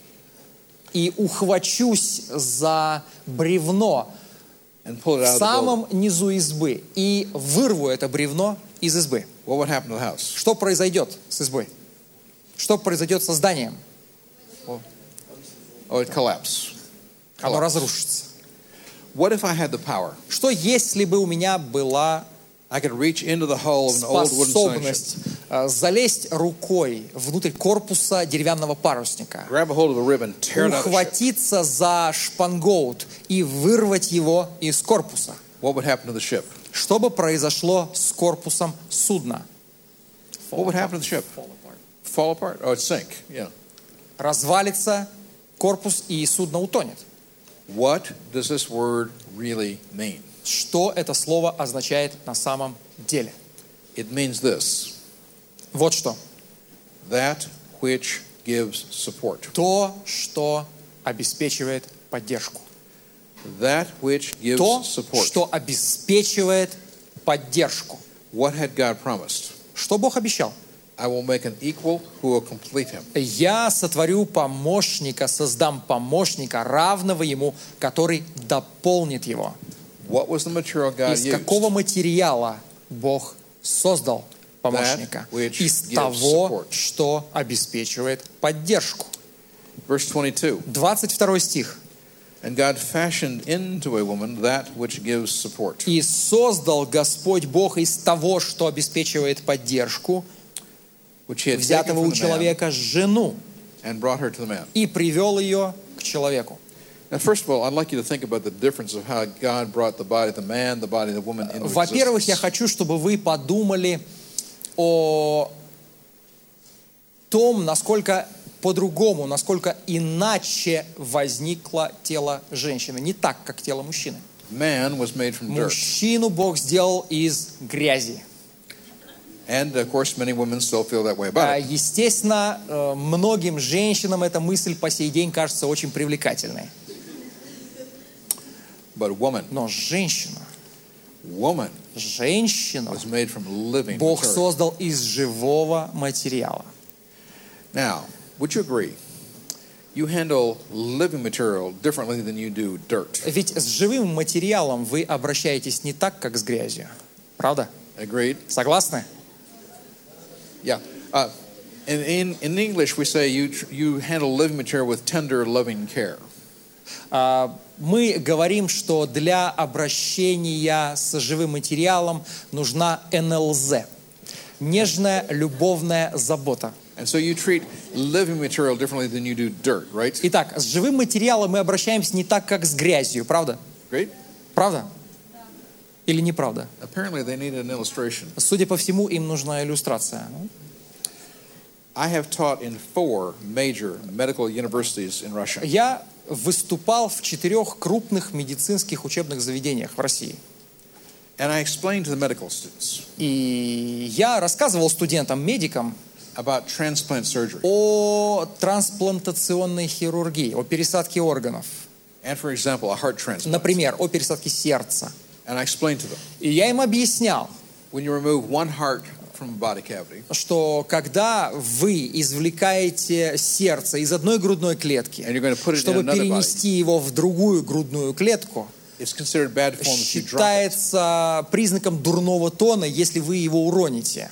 и ухвачусь за бревно and pull it в out of the building? самом низу избы и вырву это бревно из избы? What would happen to the house? Что произойдет с избой? Что произойдет со зданием? Oh, it'd collapse. Оно Collapse. разрушится. What if I had the power? Что если бы у меня была I could reach into the hull of an old wooden sailing ship, способность залезть рукой внутрь корпуса деревянного парусника, grab a hold of the rib and tear it out of the ship. ухватиться за шпангоут и вырвать его из корпуса? What would happen to the ship? Что бы произошло с корпусом судна? What would happen to the ship? Fall apart? Oh, it'd sink. Yeah. Развалится корпус, и судно утонет. What does this word really mean? Что это слово означает на самом деле? It means this: Вот что. that which gives support. То, что обеспечивает поддержку. That which gives То, support. что обеспечивает поддержку. What had God promised? Что Бог обещал? I will make an equal who will complete him. Я сотворю помощника, создам помощника, равного ему, который дополнит его. What was the material God Из used? какого материала Бог создал помощника? That which Из gives того, support. что обеспечивает поддержку. Verse 22. 22 стих. And God fashioned into a woman that which gives support, «И создал Господь Бог из того, что обеспечивает поддержку, which he had taken взятого from у the man человека жену, and brought her to the man. и привел ее к человеку». Now, first of all, I'd like you to think about the difference of how God brought the body of the man, the body of the woman into Во-первых, я existence. хочу, чтобы вы подумали о том, насколько по-другому, насколько иначе возникло тело женщины. Не так, как тело мужчины. Man was made from dirt. Мужчину Бог сделал из грязи. And, of course, many women still feel that way about it. Естественно, многим женщинам эта мысль по сей день кажется очень привлекательной. But woman Но женщина was made from living Бог material. создал из живого материала. Now, would you agree? You handle living material differently than you do dirt. Ведь с живым материалом вы обращаетесь не так, как с грязью. Правда? Agreed? Согласны? Yeah. In English, we say you handle living material with tender, loving care. Мы говорим, что для обращения с живым материалом нужна НЛЗ. Нежная, любовная забота. And so you treat living material differently than you do dirt, right? Итак, с живым материалом мы обращаемся не так, как с грязью. Правда? Great? Правда? Или неправда? Apparently they need an illustration. Судя по всему, им нужна иллюстрация. I have taught in 4 major medical universities in Russia. Я выступал в 4 крупных медицинских учебных заведениях в России. And I explained to the medical students И я рассказывал студентам-медикам about transplant surgery. о трансплантационной хирургии, о пересадке органов. And for example, a heart transplant. Например, о пересадке сердца. And I explained to them, И я им объяснял, when you remove one heart from a body cavity, что когда вы извлекаете сердце из одной грудной клетки, and you're going to put it in чтобы another body, перенести его в другую грудную клетку, it's considered bad form if you drop it. считается признаком дурного тона, если вы его уроните.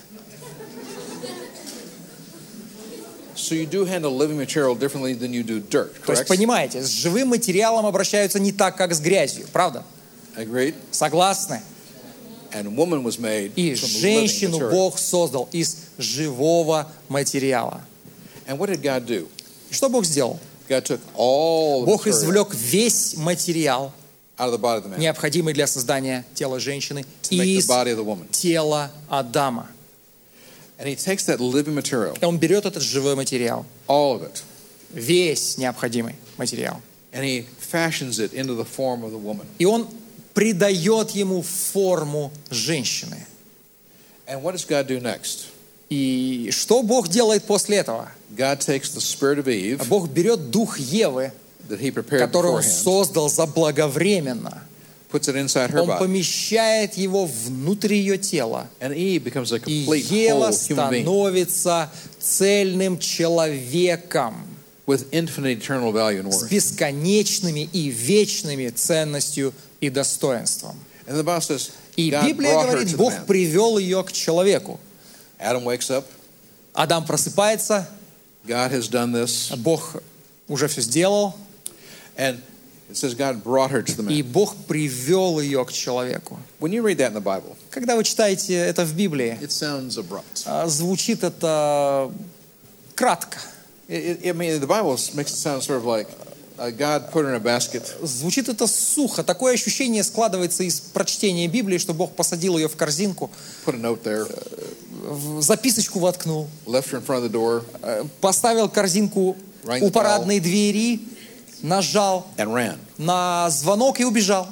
So you do handle living material differently than you do dirt, То есть, correct? понимаете, с живым материалом обращаются не так, как с грязью, правда? Agreed? Согласны? And woman was made И from living женщину material. Бог создал из живого материала. And what did God do? И что Бог сделал? God took all the Бог material извлек весь материал, out of the body of the man необходимый для создания тела женщины, to make the из body of the woman. тела Адама. And he takes that living material, И он берет этот живой материал, all of it, весь необходимый материал, and he fashions it into the form of the woman. и он придает ему форму женщины. And what does God do next? И что Бог делает после этого? God takes the spirit of Eve Бог берет дух Евы, that he prepared который он beforehand, создал заблаговременно. puts it inside her Он body, помещает его внутрь ее тела. and Eve becomes a И complete Ева whole human being становится цельным человеком with infinite eternal value and с worth. бесконечными и вечными ценностью и достоинством. And the Bible says И God Библия brought her говорит, to the Бог man. привел ее к человеку. Adam wakes up. Адам просыпается, God has done this, Бог уже все сделал, and it says God brought her to the и man. Бог привел ее к человеку. When you read that in the Bible, Когда вы читаете это в Библии, it sounds abrupt. звучит это кратко. I mean, the Bible makes it sound sort of like God put her in a basket, Звучит это сухо. Такое ощущение складывается из прочтения Библии, что Бог посадил ее в корзинку, put a note there, в записочку воткнул, left her in front of the door, поставил корзинку Rang у the парадной двери, нажал and ran. на звонок и убежал.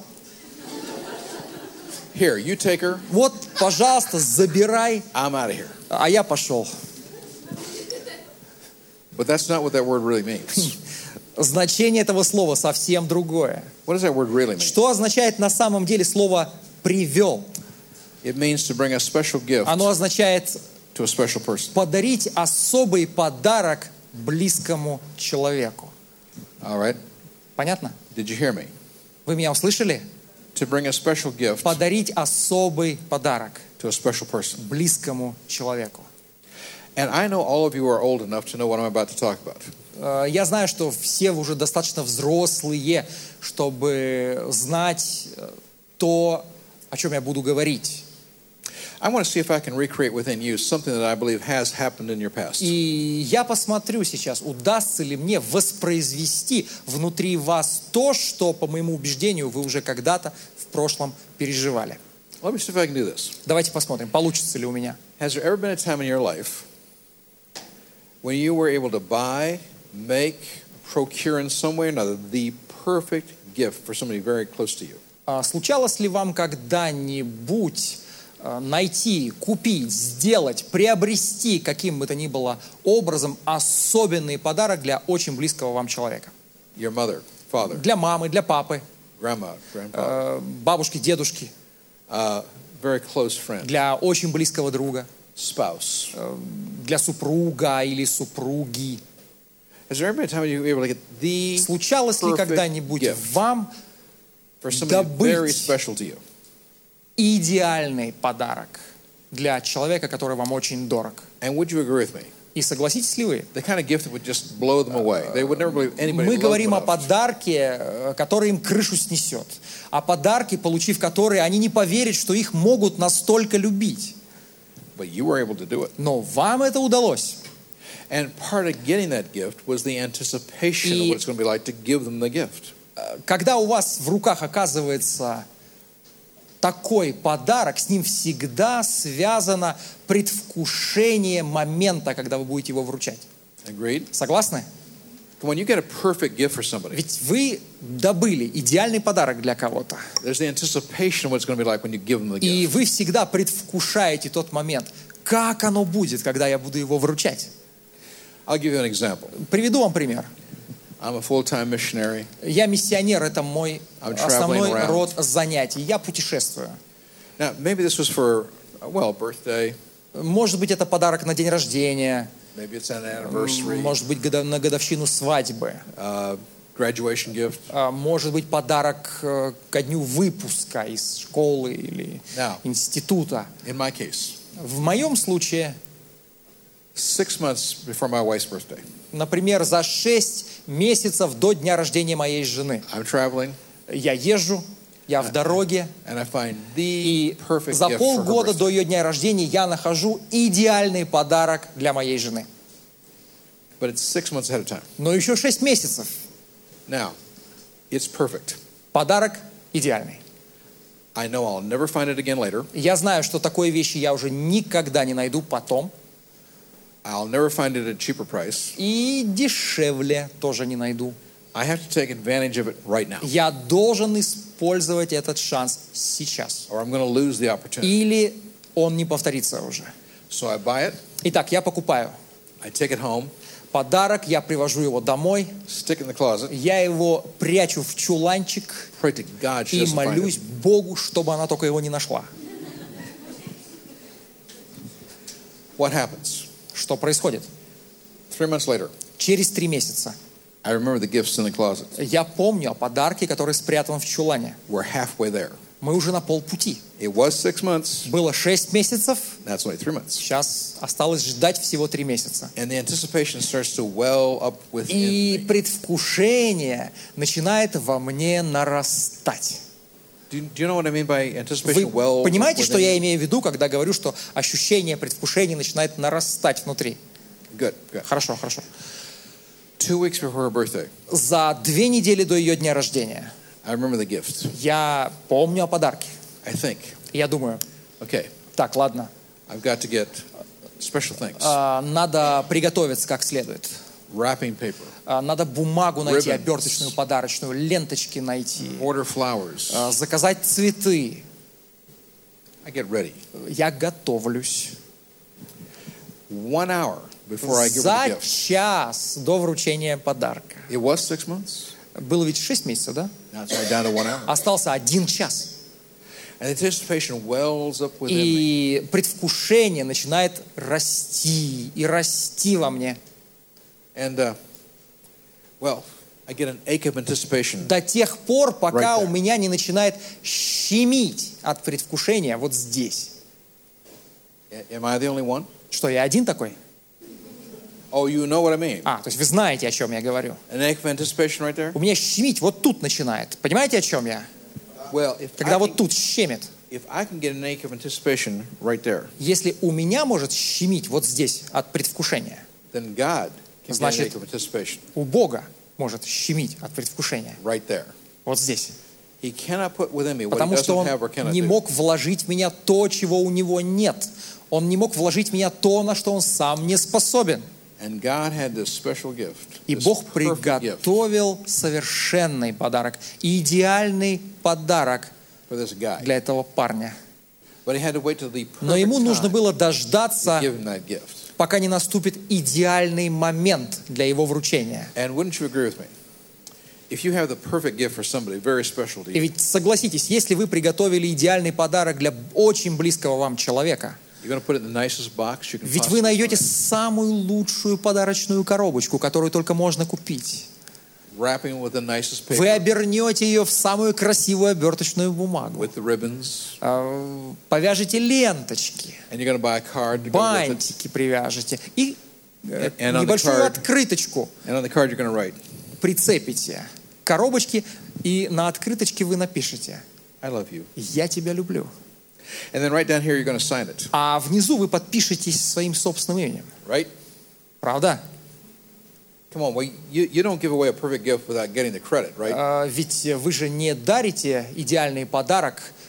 Here, you take her. Вот, пожалуйста, забирай, I'm out of here. а я пошел. But that's not what that word really means. Значение этого слова совсем другое. What does that word really mean? Что означает на самом деле слово «привел»? It means to bring a special gift Оно означает to a special person. подарить особый подарок близкому человеку. All right? Понятно? Did you hear me? Вы меня услышали? To bring a special gift Подарить особый подарок to a special person. близкому человеку. And I know all of you are old enough to know what I'm about to talk about. Я знаю, что все уже достаточно взрослые, чтобы знать то, о чем я буду говорить. I want to see if I can recreate within you something that I believe has happened in your past. И я посмотрю сейчас, удастся ли мне воспроизвести внутри вас то, что, по моему убеждению, вы уже когда-то в прошлом переживали. Let me see if I can do this. Давайте посмотрим, получится ли у меня. Has there ever been a time in your life when you were able to buy, make, procure in some way or another the perfect gift for somebody very close to you? Случалось ли вам когда-нибудь найти, купить, сделать, приобрести каким бы то ни было образом особенный подарок для очень близкого вам человека? Your mother, father, Для мамы, для папы, grandma, grandpa, бабушки, дедушки, very close friend, для очень близкого друга, spouse. для супруга или супруги. Has there ever been a time when you were able to get the Случалось ли perfect когда-нибудь gift вам for somebody добыть very special to you? идеальный подарок для человека, который вам очень дорог? And would you agree with me? И согласитесь ли вы? The kind of gift that would just blow them away. They would never believe anybody Мы loved говорим them о enough. подарке, который им крышу снесет. О подарке, получив который, они не поверят, что их могут настолько любить. But you were able to do it. Но вам это удалось. And part of getting that gift was the anticipation of what it's going to be like to give them the gift. Когда у вас в руках оказывается такой подарок, с ним всегда связано предвкушение момента, когда вы будете его вручать. Agreed? Согласны? Come on, you get a perfect gift for somebody. Ведь вы добыли идеальный подарок для кого-то. There's the anticipation of what it's going to be like when you give them the И gift. вы всегда предвкушаете тот момент, как оно будет, когда я буду его вручать. I'll give you an example. Приведу вам пример. I'm a full-time missionary. Я миссионер, это мой I'm основной traveling around. род занятий. Я путешествую. Now, maybe this was for, well, birthday. Может быть, это подарок на день рождения, Maybe it's an anniversary. может быть, на годовщину свадьбы, Graduation gift. может быть, подарок ко дню выпуска из школы или Now, института. in my case, В моем случае, 6 months before my wife's birthday, например, за 6 месяцев до дня рождения моей жены I'm traveling я езжу, я в дороге, and I find the и perfect за gift for her полгода birthday. до ее дня рождения я нахожу идеальный подарок для моей жены. But it's 6 months ahead of time. Но еще 6 месяцев. Now, it's perfect. Подарок идеальный. I know I'll never find it again later. Я знаю, что такой вещи я уже никогда не найду потом. I'll never find it at a cheaper price. И дешевле тоже не найду. I have to take advantage of it right now, Я должен использовать этот шанс сейчас. or I'm going to lose the opportunity. Или он не повторится уже. So I buy it, Итак, я покупаю I take it home, подарок, я привожу его домой, stick it in the closet, я его прячу в чуланчик pray to God she и doesn't find молюсь it. Богу, чтобы она только его не нашла. What happens? Что происходит? 3 months later, Через 3 месяца I remember the gifts in the closet. я помню о подарке, который спрятан в чулане. We're halfway there. Мы уже на полпути. It was 6 months, Было 6 месяцев, now it's only 3 months. сейчас осталось ждать всего 3 месяца. And the anticipation starts to well up within И me. предвкушение начинает во мне нарастать. Do you know what I mean by Вы anticipation well понимаете, within что я me? имею в виду, когда говорю, что ощущение предвкушения начинает нарастать внутри? Good, good. Хорошо, хорошо. 2 weeks before her birthday, За 2 недели до ее дня рождения I remember the gift. я помню о подарке. I think, И я думаю, okay, так, ладно, I've got to get special things. надо приготовиться как следует. Wrapping paper, Надо бумагу найти, Ribbons. оберточную, подарочную, ленточки найти, order flowers. заказать цветы. I get ready. Я готовлюсь. 1 hour before I give her За the gift. час до вручения подарка. It was 6 months. Было ведь 6 месяцев, да? Now it's only down to 1 hour. Остался 1 час. And anticipation wells up within me. И предвкушение начинает расти и расти во мне. And, well, I get an ache of anticipation. До тех пор, пока Right there. у меня не начинает щемить от предвкушения вот здесь. Am I the only one? Что, я один такой? Oh, you know what I mean. То есть вы знаете, о чем я говорю. An ache of anticipation right there? У меня щемить вот тут начинает. Понимаете, о чем я? Well, if Когда I вот can, тут щемит. if I can get an ache of anticipation right there, Если у меня может щемить вот здесь от предвкушения, then God can get an Значит, ache of anticipation у Бога может щемить от предвкушения right there. вот здесь. He cannot put within me what he Потому что doesn't Он have or cannot не do. мог вложить в меня то, чего у Него нет. Он не мог вложить в меня то, на что Он сам не способен. And God had this special gift. И This Бог perfect gift приготовил совершенный подарок, идеальный подарок for this guy. для этого парня. But he had to wait till the Но ему perfect нужно time было to дождаться, give him that gift. пока не наступит идеальный момент для его вручения. And wouldn't you agree with me? If you have the perfect gift for somebody very special to И you, ведь согласитесь, если вы приготовили идеальный подарок для очень близкого вам человека, you're going to put it in the nicest box you can ведь вы possibly найдете find. самую лучшую подарочную коробочку, которую только можно купить. Wrapping with the nicest Вы paper, обернете ее в самую красивую оберточную бумагу, with the ribbons, повяжете ленточки, and you're going to buy a card to go with it. бантики привяжете и And on the небольшую card- открыточку And on the card you're going to write, прицепите к коробочке, и на открыточке вы напишете I love you. «Я тебя люблю». And then right down here you're going to sign it, А внизу вы подпишетесь своим собственным именем. right? Правда? Come on, well, you don't give away a perfect gift without getting the credit, right? Ведь вы же не дарите идеальный подарок,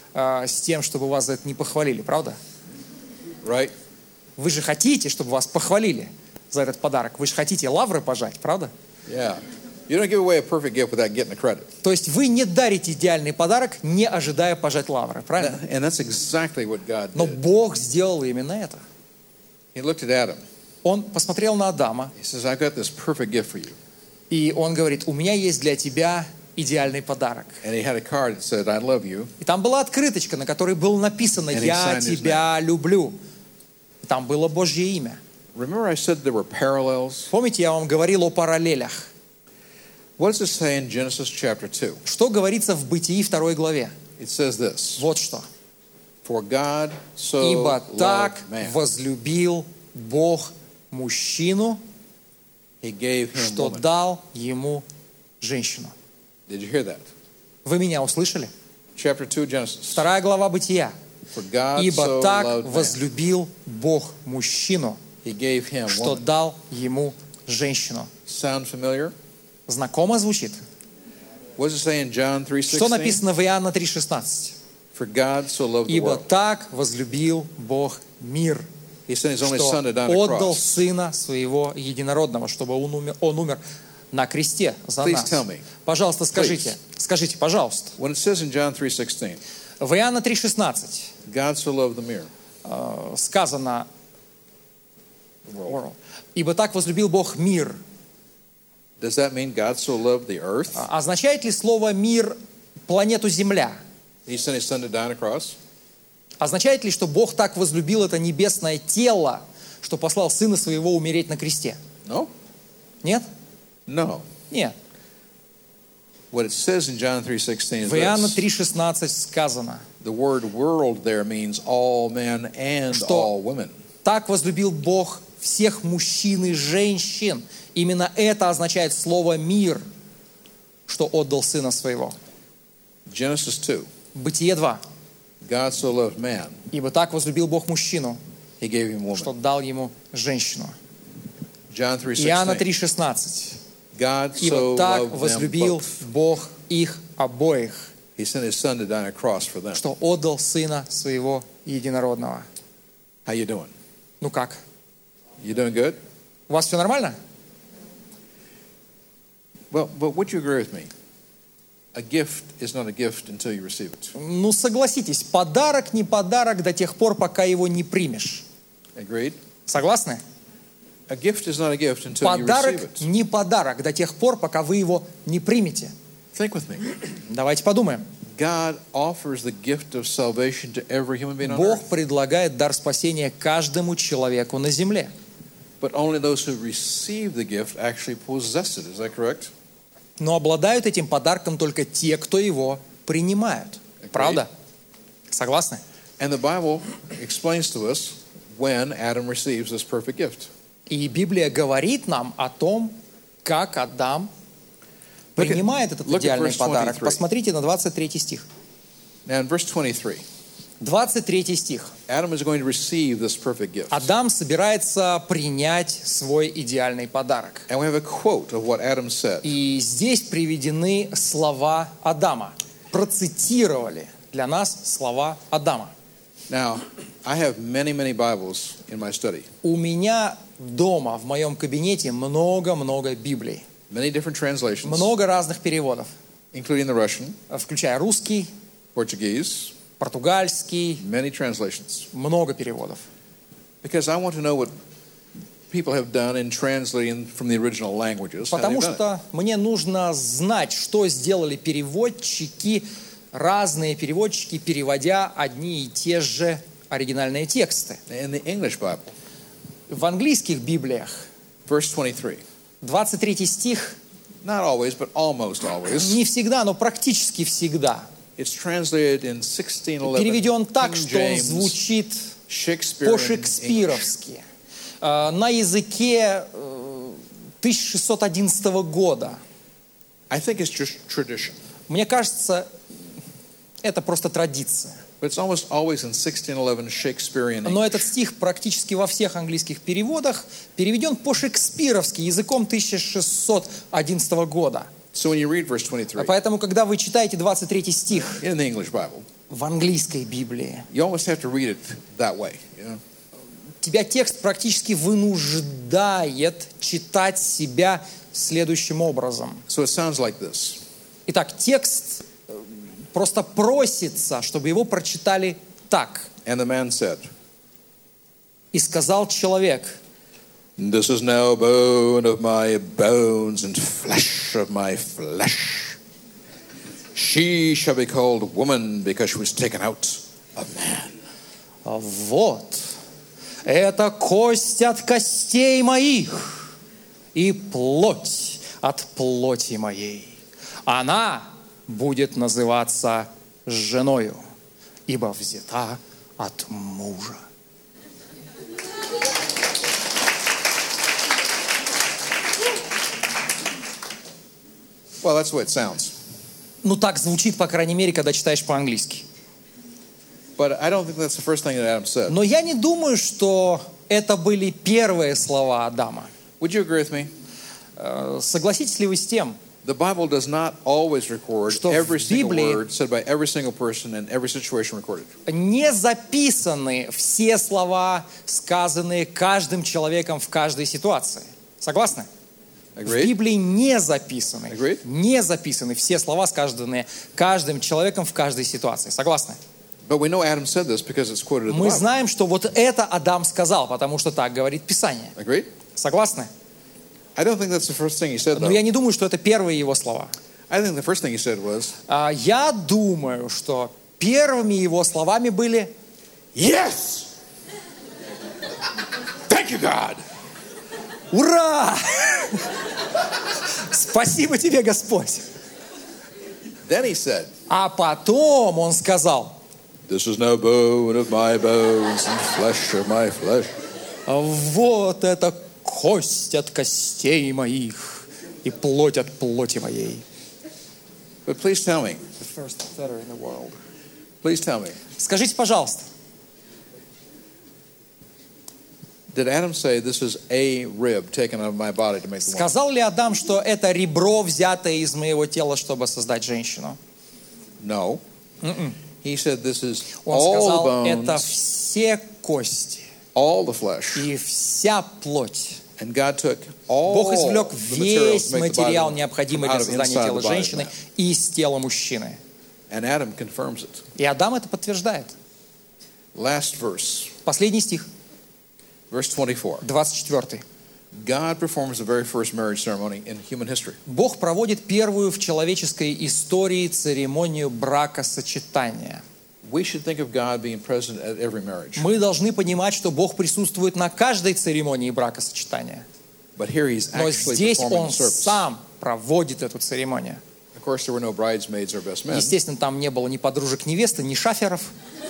с тем, чтобы вас за это не похвалили, правда? Right? Вы же хотите, чтобы вас похвалили за этот подарок. Вы же хотите лавры пожать, правда? Yeah. You don't give away a perfect gift without getting the credit. То есть вы не дарите идеальный подарок, не ожидая пожать лавры, правильно? And that's exactly what God Но did. Бог сделал именно это. He looked at Adam. Он посмотрел на Адама, He says, I've got this perfect gift for you. и он говорит: у меня есть для тебя идеальный подарок. And he had a card that said, I love you. И там была открыточка, на которой было написано: And he «Я signed his тебя люблю». И там было Божье имя. Remember I said there were parallels? Помните, я вам говорил о параллелях? What does it say in Genesis chapter 2? Что говорится в Бытии 2 главе? It says this. Вот что. For God so «Ибо так loved man, возлюбил Бог мужчину, he gave him что woman». дал ему женщину». Did you hear that? Вы меня услышали? Chapter 2 Genesis. 2 глава Бытия. For God «Ибо so так loved man, возлюбил Бог мужчину, he gave him что woman. дал ему женщину». Sound familiar? Знакомо звучит? What does it say in John Что 3:16? написано в Иоанна 3,16? For God so loved the «Ибо world. так возлюбил Бог мир, He sent his only что son to die on a отдал cross. Сына Своего Единородного, чтобы Он умер на кресте за Please нас». tell me. Пожалуйста, скажите, пожалуйста. When it says in John 3:16, В Иоанна 3,16 God so loved the mirror, сказано: the world. «Ибо так возлюбил Бог мир». Does that mean God so loved the earth? Означает ли слово «мир» планету Земля? He sent his son to die on a cross? Означает ли, что Бог так возлюбил это небесное тело, что послал Сына Своего умереть на кресте? No? Нет? No. Нет. What it says in John 3:16 is В Иоанна this. 3,16 сказано: The word world there means all men and Что? all women. «Так возлюбил Бог всех мужчин и женщин». Именно это означает слово «мир», что отдал Сына Своего. Genesis 2. Бытие 2. God so loved man, «Ибо так возлюбил Бог мужчину, he gave him что woman. дал ему женщину». John Иоанна 3:16. 3,16. God «Ибо so так loved them возлюбил both. Бог их обоих, He sent his son to die on a cross for them. что отдал Сына Своего Единородного». How you doing? Ну как? You doing good? У вас все нормально? Well, but would you agree with me? A gift is not a gift until you receive it. Ну согласитесь, подарок не подарок до тех пор, пока его не примешь. Agreed? Согласны? A gift is not a gift until you receive Подарок it. не подарок до тех пор, пока вы его не примете. Think with me. Давайте подумаем. God offers the gift of salvation to every human being on Бог earth. предлагает дар спасения каждому человеку на земле. But only those who receive the gift actually possess it. Is that correct? Но обладают этим подарком только те, кто его принимают. Правда? Согласны? And the Bible explains to us when Adam receives this perfect gift. И Библия говорит нам о том, как Адам принимает этот look at идеальный verse подарок. 23. Посмотрите на 23 стих. Now in verse 23, 23 стих. Adam is going to receive this perfect gift. Адам собирается принять свой идеальный подарок. And we have a quote of what Adam said. И здесь приведены слова Адама. Процитировали для нас слова Адама. Now, I have many, many Bibles in my study. У меня дома, в моем кабинете, много-много Библий. Many different translations, Много разных переводов, including the Russian, включая русский, Portuguese, португальский, many translations. много переводов. Because I want to know what people have done in translating from the original languages. how they've Потому done it. что мне нужно знать, что сделали переводчики, разные переводчики, переводя одни и те же оригинальные тексты. In the English Bible, В английских Библиях verse 23, 23 стих not always, but almost always, не всегда, но практически всегда it's translated in 1611 переведен так, King что он James, звучит Shakespearean English. по-шекспировски, на языке 1611 года. I think it's just tradition, Мне кажется, это просто традиция. but it's almost always in 1611 Shakespearean Но English. этот стих практически во всех английских переводах переведен по-шекспировски, языком 1611 года. So when you read verse 23 Поэтому, когда вы читаете 23 стих in the English Bible, в английской Библии you almost have to read it that way. You know? тебя текст практически вынуждает читать себя следующим образом. So it sounds like this. Итак, текст просто просится, чтобы его прочитали так. And the man said, И сказал человек: "This is now bone of my bones and flesh of my flesh. She shall be called woman because she was taken out of man." вот, это кость от костей моих и плоть от плоти моей. Она будет называться женою, ибо взята от мужа. Well, that's the way it sounds. Ну, так звучит, по крайней мере, когда читаешь по-английски. But I don't think that's the first thing that Adam said. Но я не думаю, что это были первые слова Адама. Would you agree with me? Согласитесь ли вы с тем, The Bible does not always record Что в every single Библии- word said by every single person in every situation recorded. не записаны все слова, сказанные каждым человеком в каждой ситуации? Согласны? В Agreed? Библии не записаны. Agreed? Не записаны все слова, сказанные каждым человеком в каждой ситуации. Согласны? But we know Adam said this because it's quoted in the Мы Bible. знаем, что вот это Адам сказал, потому что так говорит Писание. Agreed? Согласны? I don't think that's the first thing he said, Но though. я не думаю, что это первые его слова. I think the first thing he said was, Я думаю, что первыми его словами были: "Yes! Thank you, God!" «Ура! Спасибо тебе, Господь!» Then he said, А потом он сказал: "This is now bone of my bones and flesh of my flesh." вот это кость от костей моих и плоть от плоти моей. But please tell me, please tell me, Скажите, пожалуйста, did Adam say this is a rib taken out of my body to make the woman? сказал ли Адам, что это ребро, взятое из моего тела, чтобы создать женщину? No. He said this is Он all сказал, the это bones, все кости all the flesh. и вся плоть. And God took all Бог извлек the material весь to make the body материал, from необходимый out для of создания inside тела the body of женщины, man. из тела мужчины. And Adam confirms it. И Адам это подтверждает. Last verse, Последний стих, verse 24. 24. God performs the very first marriage ceremony in human history. Бог проводит первую в человеческой истории церемонию бракосочетания. We should think of God being present at every marriage. Мы должны понимать, что Бог присутствует на каждой церемонии бракосочетания. But here he's Но actually здесь performing Он the service. сам проводит эту церемонию. Of course, there were no bridesmaids or best men. Естественно, там не было ни подружек невесты, ни шаферов.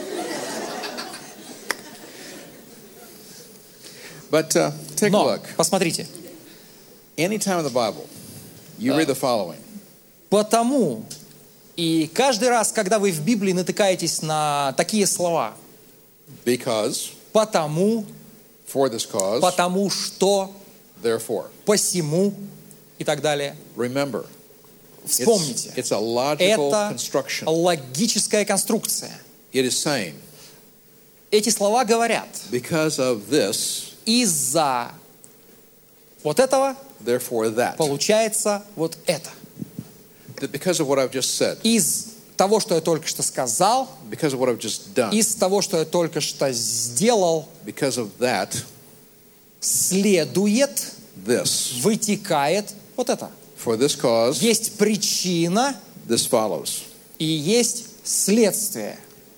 But take a Но, look. посмотрите, Any time in the Bible, you read the following. потому и каждый раз, когда вы в Библии натыкаетесь на такие слова, Because, потому, for this cause, потому что, therefore. посему и так далее, Remember, вспомните, it's a logical это construction. логическая конструкция. It is saying, Эти слова говорят: because of this, из-за вот этого therefore that. получается вот это. That because of what I've just said, Из того, что я только что сказал, because of what I've just done, из того, что я только что сделал, because of that, следует, this. вытекает вот это. For this cause, Есть причина this follows. и есть следствие.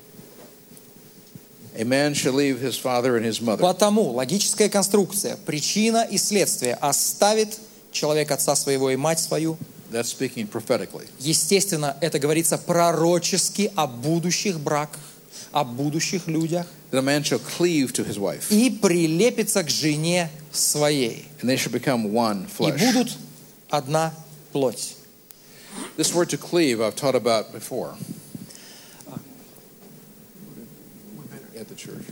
A man shall leave his father and his mother, Потому логическая конструкция, причина и следствие. Оставит человек отца своего и мать свою. that's speaking prophetically. Естественно, это говорится пророчески о будущих браках, о будущих людях. That a man shall cleave to his wife, И прилепится к жене своей. and they shall become one И flesh. будут одна плоть. This word to cleave I've taught about before at the church.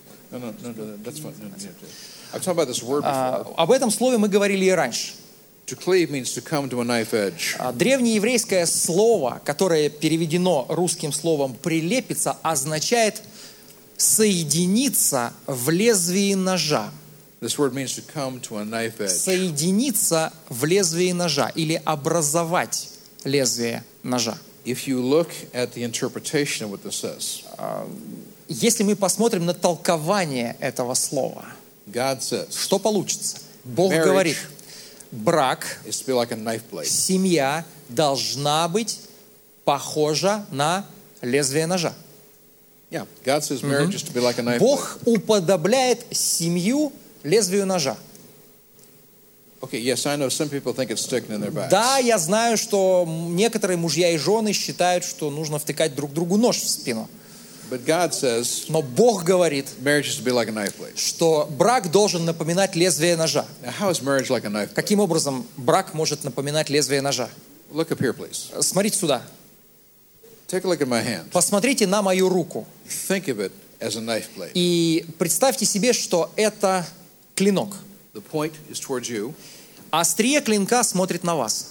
No, that's fine. No, I've talked about this word before. Об этом слове мы говорили и раньше. To cleave means to come to a knife edge. Древнееврейское слово, которое переведено русским словом «прилепиться», означает «соединиться в лезвии ножа». This word means to come to a knife edge. Соединиться в лезвии ножа или образовать лезвие ножа. If you look at the interpretation of what this says, Если мы посмотрим на толкование этого слова, God says, что получится? Бог Marriage говорит, брак, is to be like a knife blade. семья должна быть похожа на лезвие ножа. Yeah, God says marriage is to be like a knife blade. Бог уподобляет семью лезвию ножа. Okay, yes, I know some people think it's sticking in their backs. Да, я знаю, что некоторые мужья и жены считают, что нужно втыкать друг другу нож в спину. But God says Но Бог говорит, marriage is to be like a knife blade. что брак должен напоминать лезвие ножа. Now, how is marriage like a knife blade? Каким образом брак может напоминать лезвие ножа? Look up here, please. Смотрите сюда. Take a look at my hand. Посмотрите на мою руку. Think of it as a knife blade. И представьте себе, что это клинок. The point is towards you. Острие клинка смотрит на вас.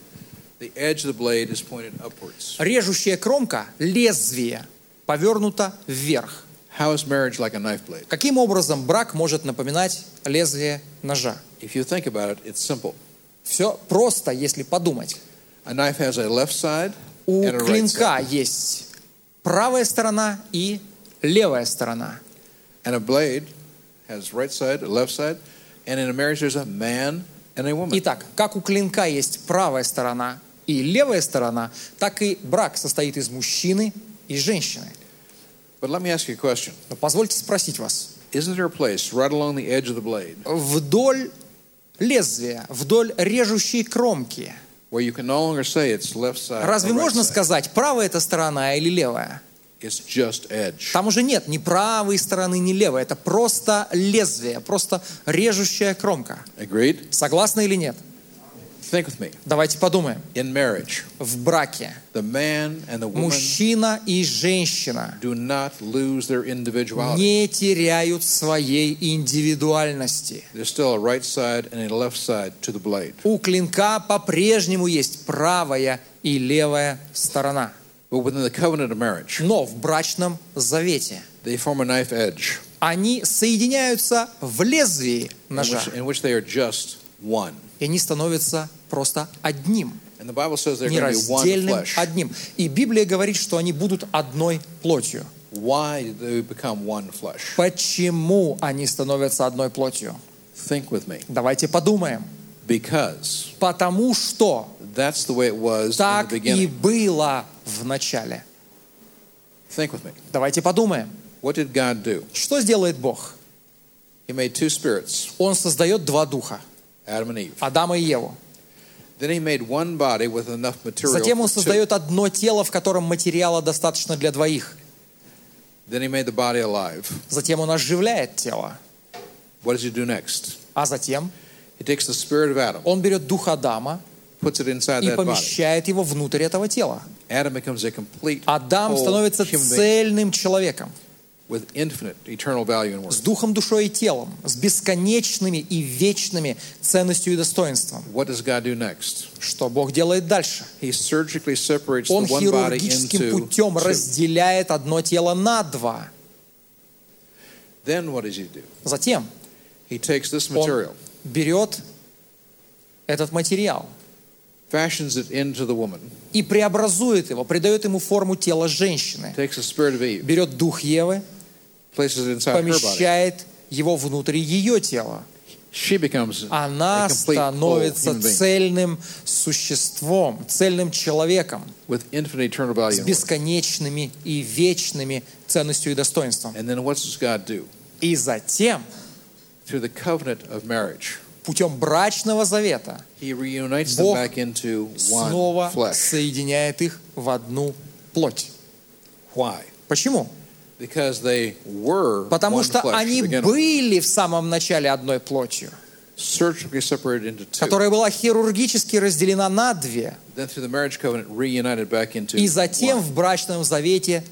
The edge of the blade is pointed upwards. Режущая кромка, лезвие, повернуто вверх. How is marriage like a knife blade? Каким образом брак может напоминать лезвие ножа? If you think about it, it's simple. Все просто, если подумать. A knife has a left side У and a right клинка side. есть правая сторона и левая сторона. And a blade has right side, a left side. And in a marriage, there's a man and a woman. Итак, как у клинка есть правая сторона и левая сторона, так и брак состоит из мужчины и женщины. But let me ask you a question. Но позвольте спросить вас. Isn't there a place right along the edge of the blade Вдоль лезвия, вдоль режущей кромки, where you can no longer say it's left side разве or right можно side? сказать, правая это сторона или левая? It's just edge. Там уже нет ни правой стороны, ни левой. Это просто лезвие, просто режущая кромка. Agreed? Согласны или нет? Think with me. Давайте подумаем. In marriage, В браке the man and the woman мужчина и женщина do not lose their individuality. не теряют своей индивидуальности. There's still a right side and a left side to the blade. У клинка по-прежнему есть правая и левая сторона. But within the covenant of marriage, Но в брачном завете they form a knife edge они соединяются в лезвии ножа. in which they are just one. И они становятся просто одним, And the Bible says they're going to be one нераздельным flesh. одним. И Библия говорит, что они будут одной плотью. Why do they become one flesh? Почему они становятся одной плотью? Think with me. Давайте подумаем. Because Потому что that's the way it was in the так и beginning. было в начале. Think with me. Давайте подумаем. What did God do? Что сделает Бог? He made two spirits, Он создает два духа, Adam and Eve. Адама и Еву. Then he made one body with enough material Затем Он for two. создает одно тело, в котором материала достаточно для двоих. Then he made the body alive. Затем Он оживляет тело. What does he do next? А затем He takes the spirit of Adam, Он берет дух Адама puts it inside и that body. помещает его внутрь этого тела. Adam becomes a complete Адам whole становится human being цельным человеком, with infinite eternal value and с worth. духом, душой и телом, с бесконечными и вечными ценностью и достоинством. What does God do next? Что Бог делает дальше? He surgically separates Он the one body хирургическим into путем two. разделяет одно тело на два. Then what does he do? Затем He takes this Он material, берет этот материал fashions it into the woman, и преобразует его, придает ему форму тела женщины. takes the spirit of Eve, Берет дух Евы, places it inside her body. помещает его внутрь ее тела. She becomes Она a complete whole становится human being цельным существом, цельным человеком with infinite eternal value с and worth. бесконечными и вечными ценностью и достоинством. And then what does God do? И затем, Through the covenant of marriage, путем брачного завета, he reunites them Бог back into one снова flesh. соединяет их в одну плоть. Why? Почему? Because they were Потому one что flesh они to begin with, были в самом начале одной плотью, surgically separated into two. которая была хирургически разделена на две, Then through the marriage covenant, reunited back into и затем one. в брачном завете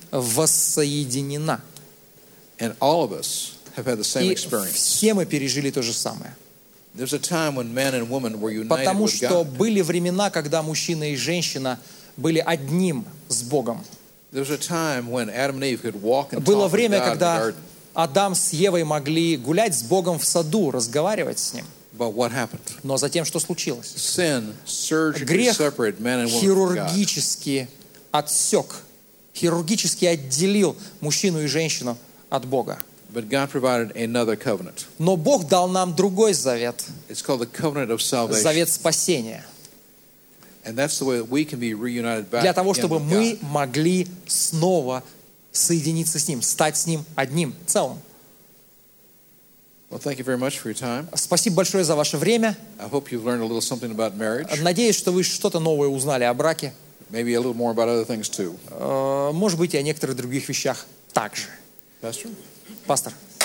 воссоединена. And all of us have had the same И experience. все мы пережили то же самое. There's a time when men and women were united Потому with что God. были времена, когда мужчина и женщина были одним с Богом. There was a time when Adam and Eve could walk and Было talk with время, God in the когда garden. Адам с Евой могли гулять с Богом в саду, разговаривать с Ним. But what happened? Но затем что случилось? Sin surgically Грех separated men and women from God. хирургически отсек, хирургически отделил мужчину и женщину от Бога. But God provided another covenant. Но Бог дал нам другой завет, It's called the covenant of salvation. завет спасения, And that's the way that we can be reunited back для того, again чтобы with мы God. могли снова соединиться с Ним, стать с Ним одним целым. Well, thank you very much for your time. Спасибо большое за ваше время. I hope you've learned a little something about marriage. Надеюсь, что вы что-то новое узнали о браке. Maybe a little more about other things too. Может быть, и о некоторых других вещах также. Pastor? Пастор.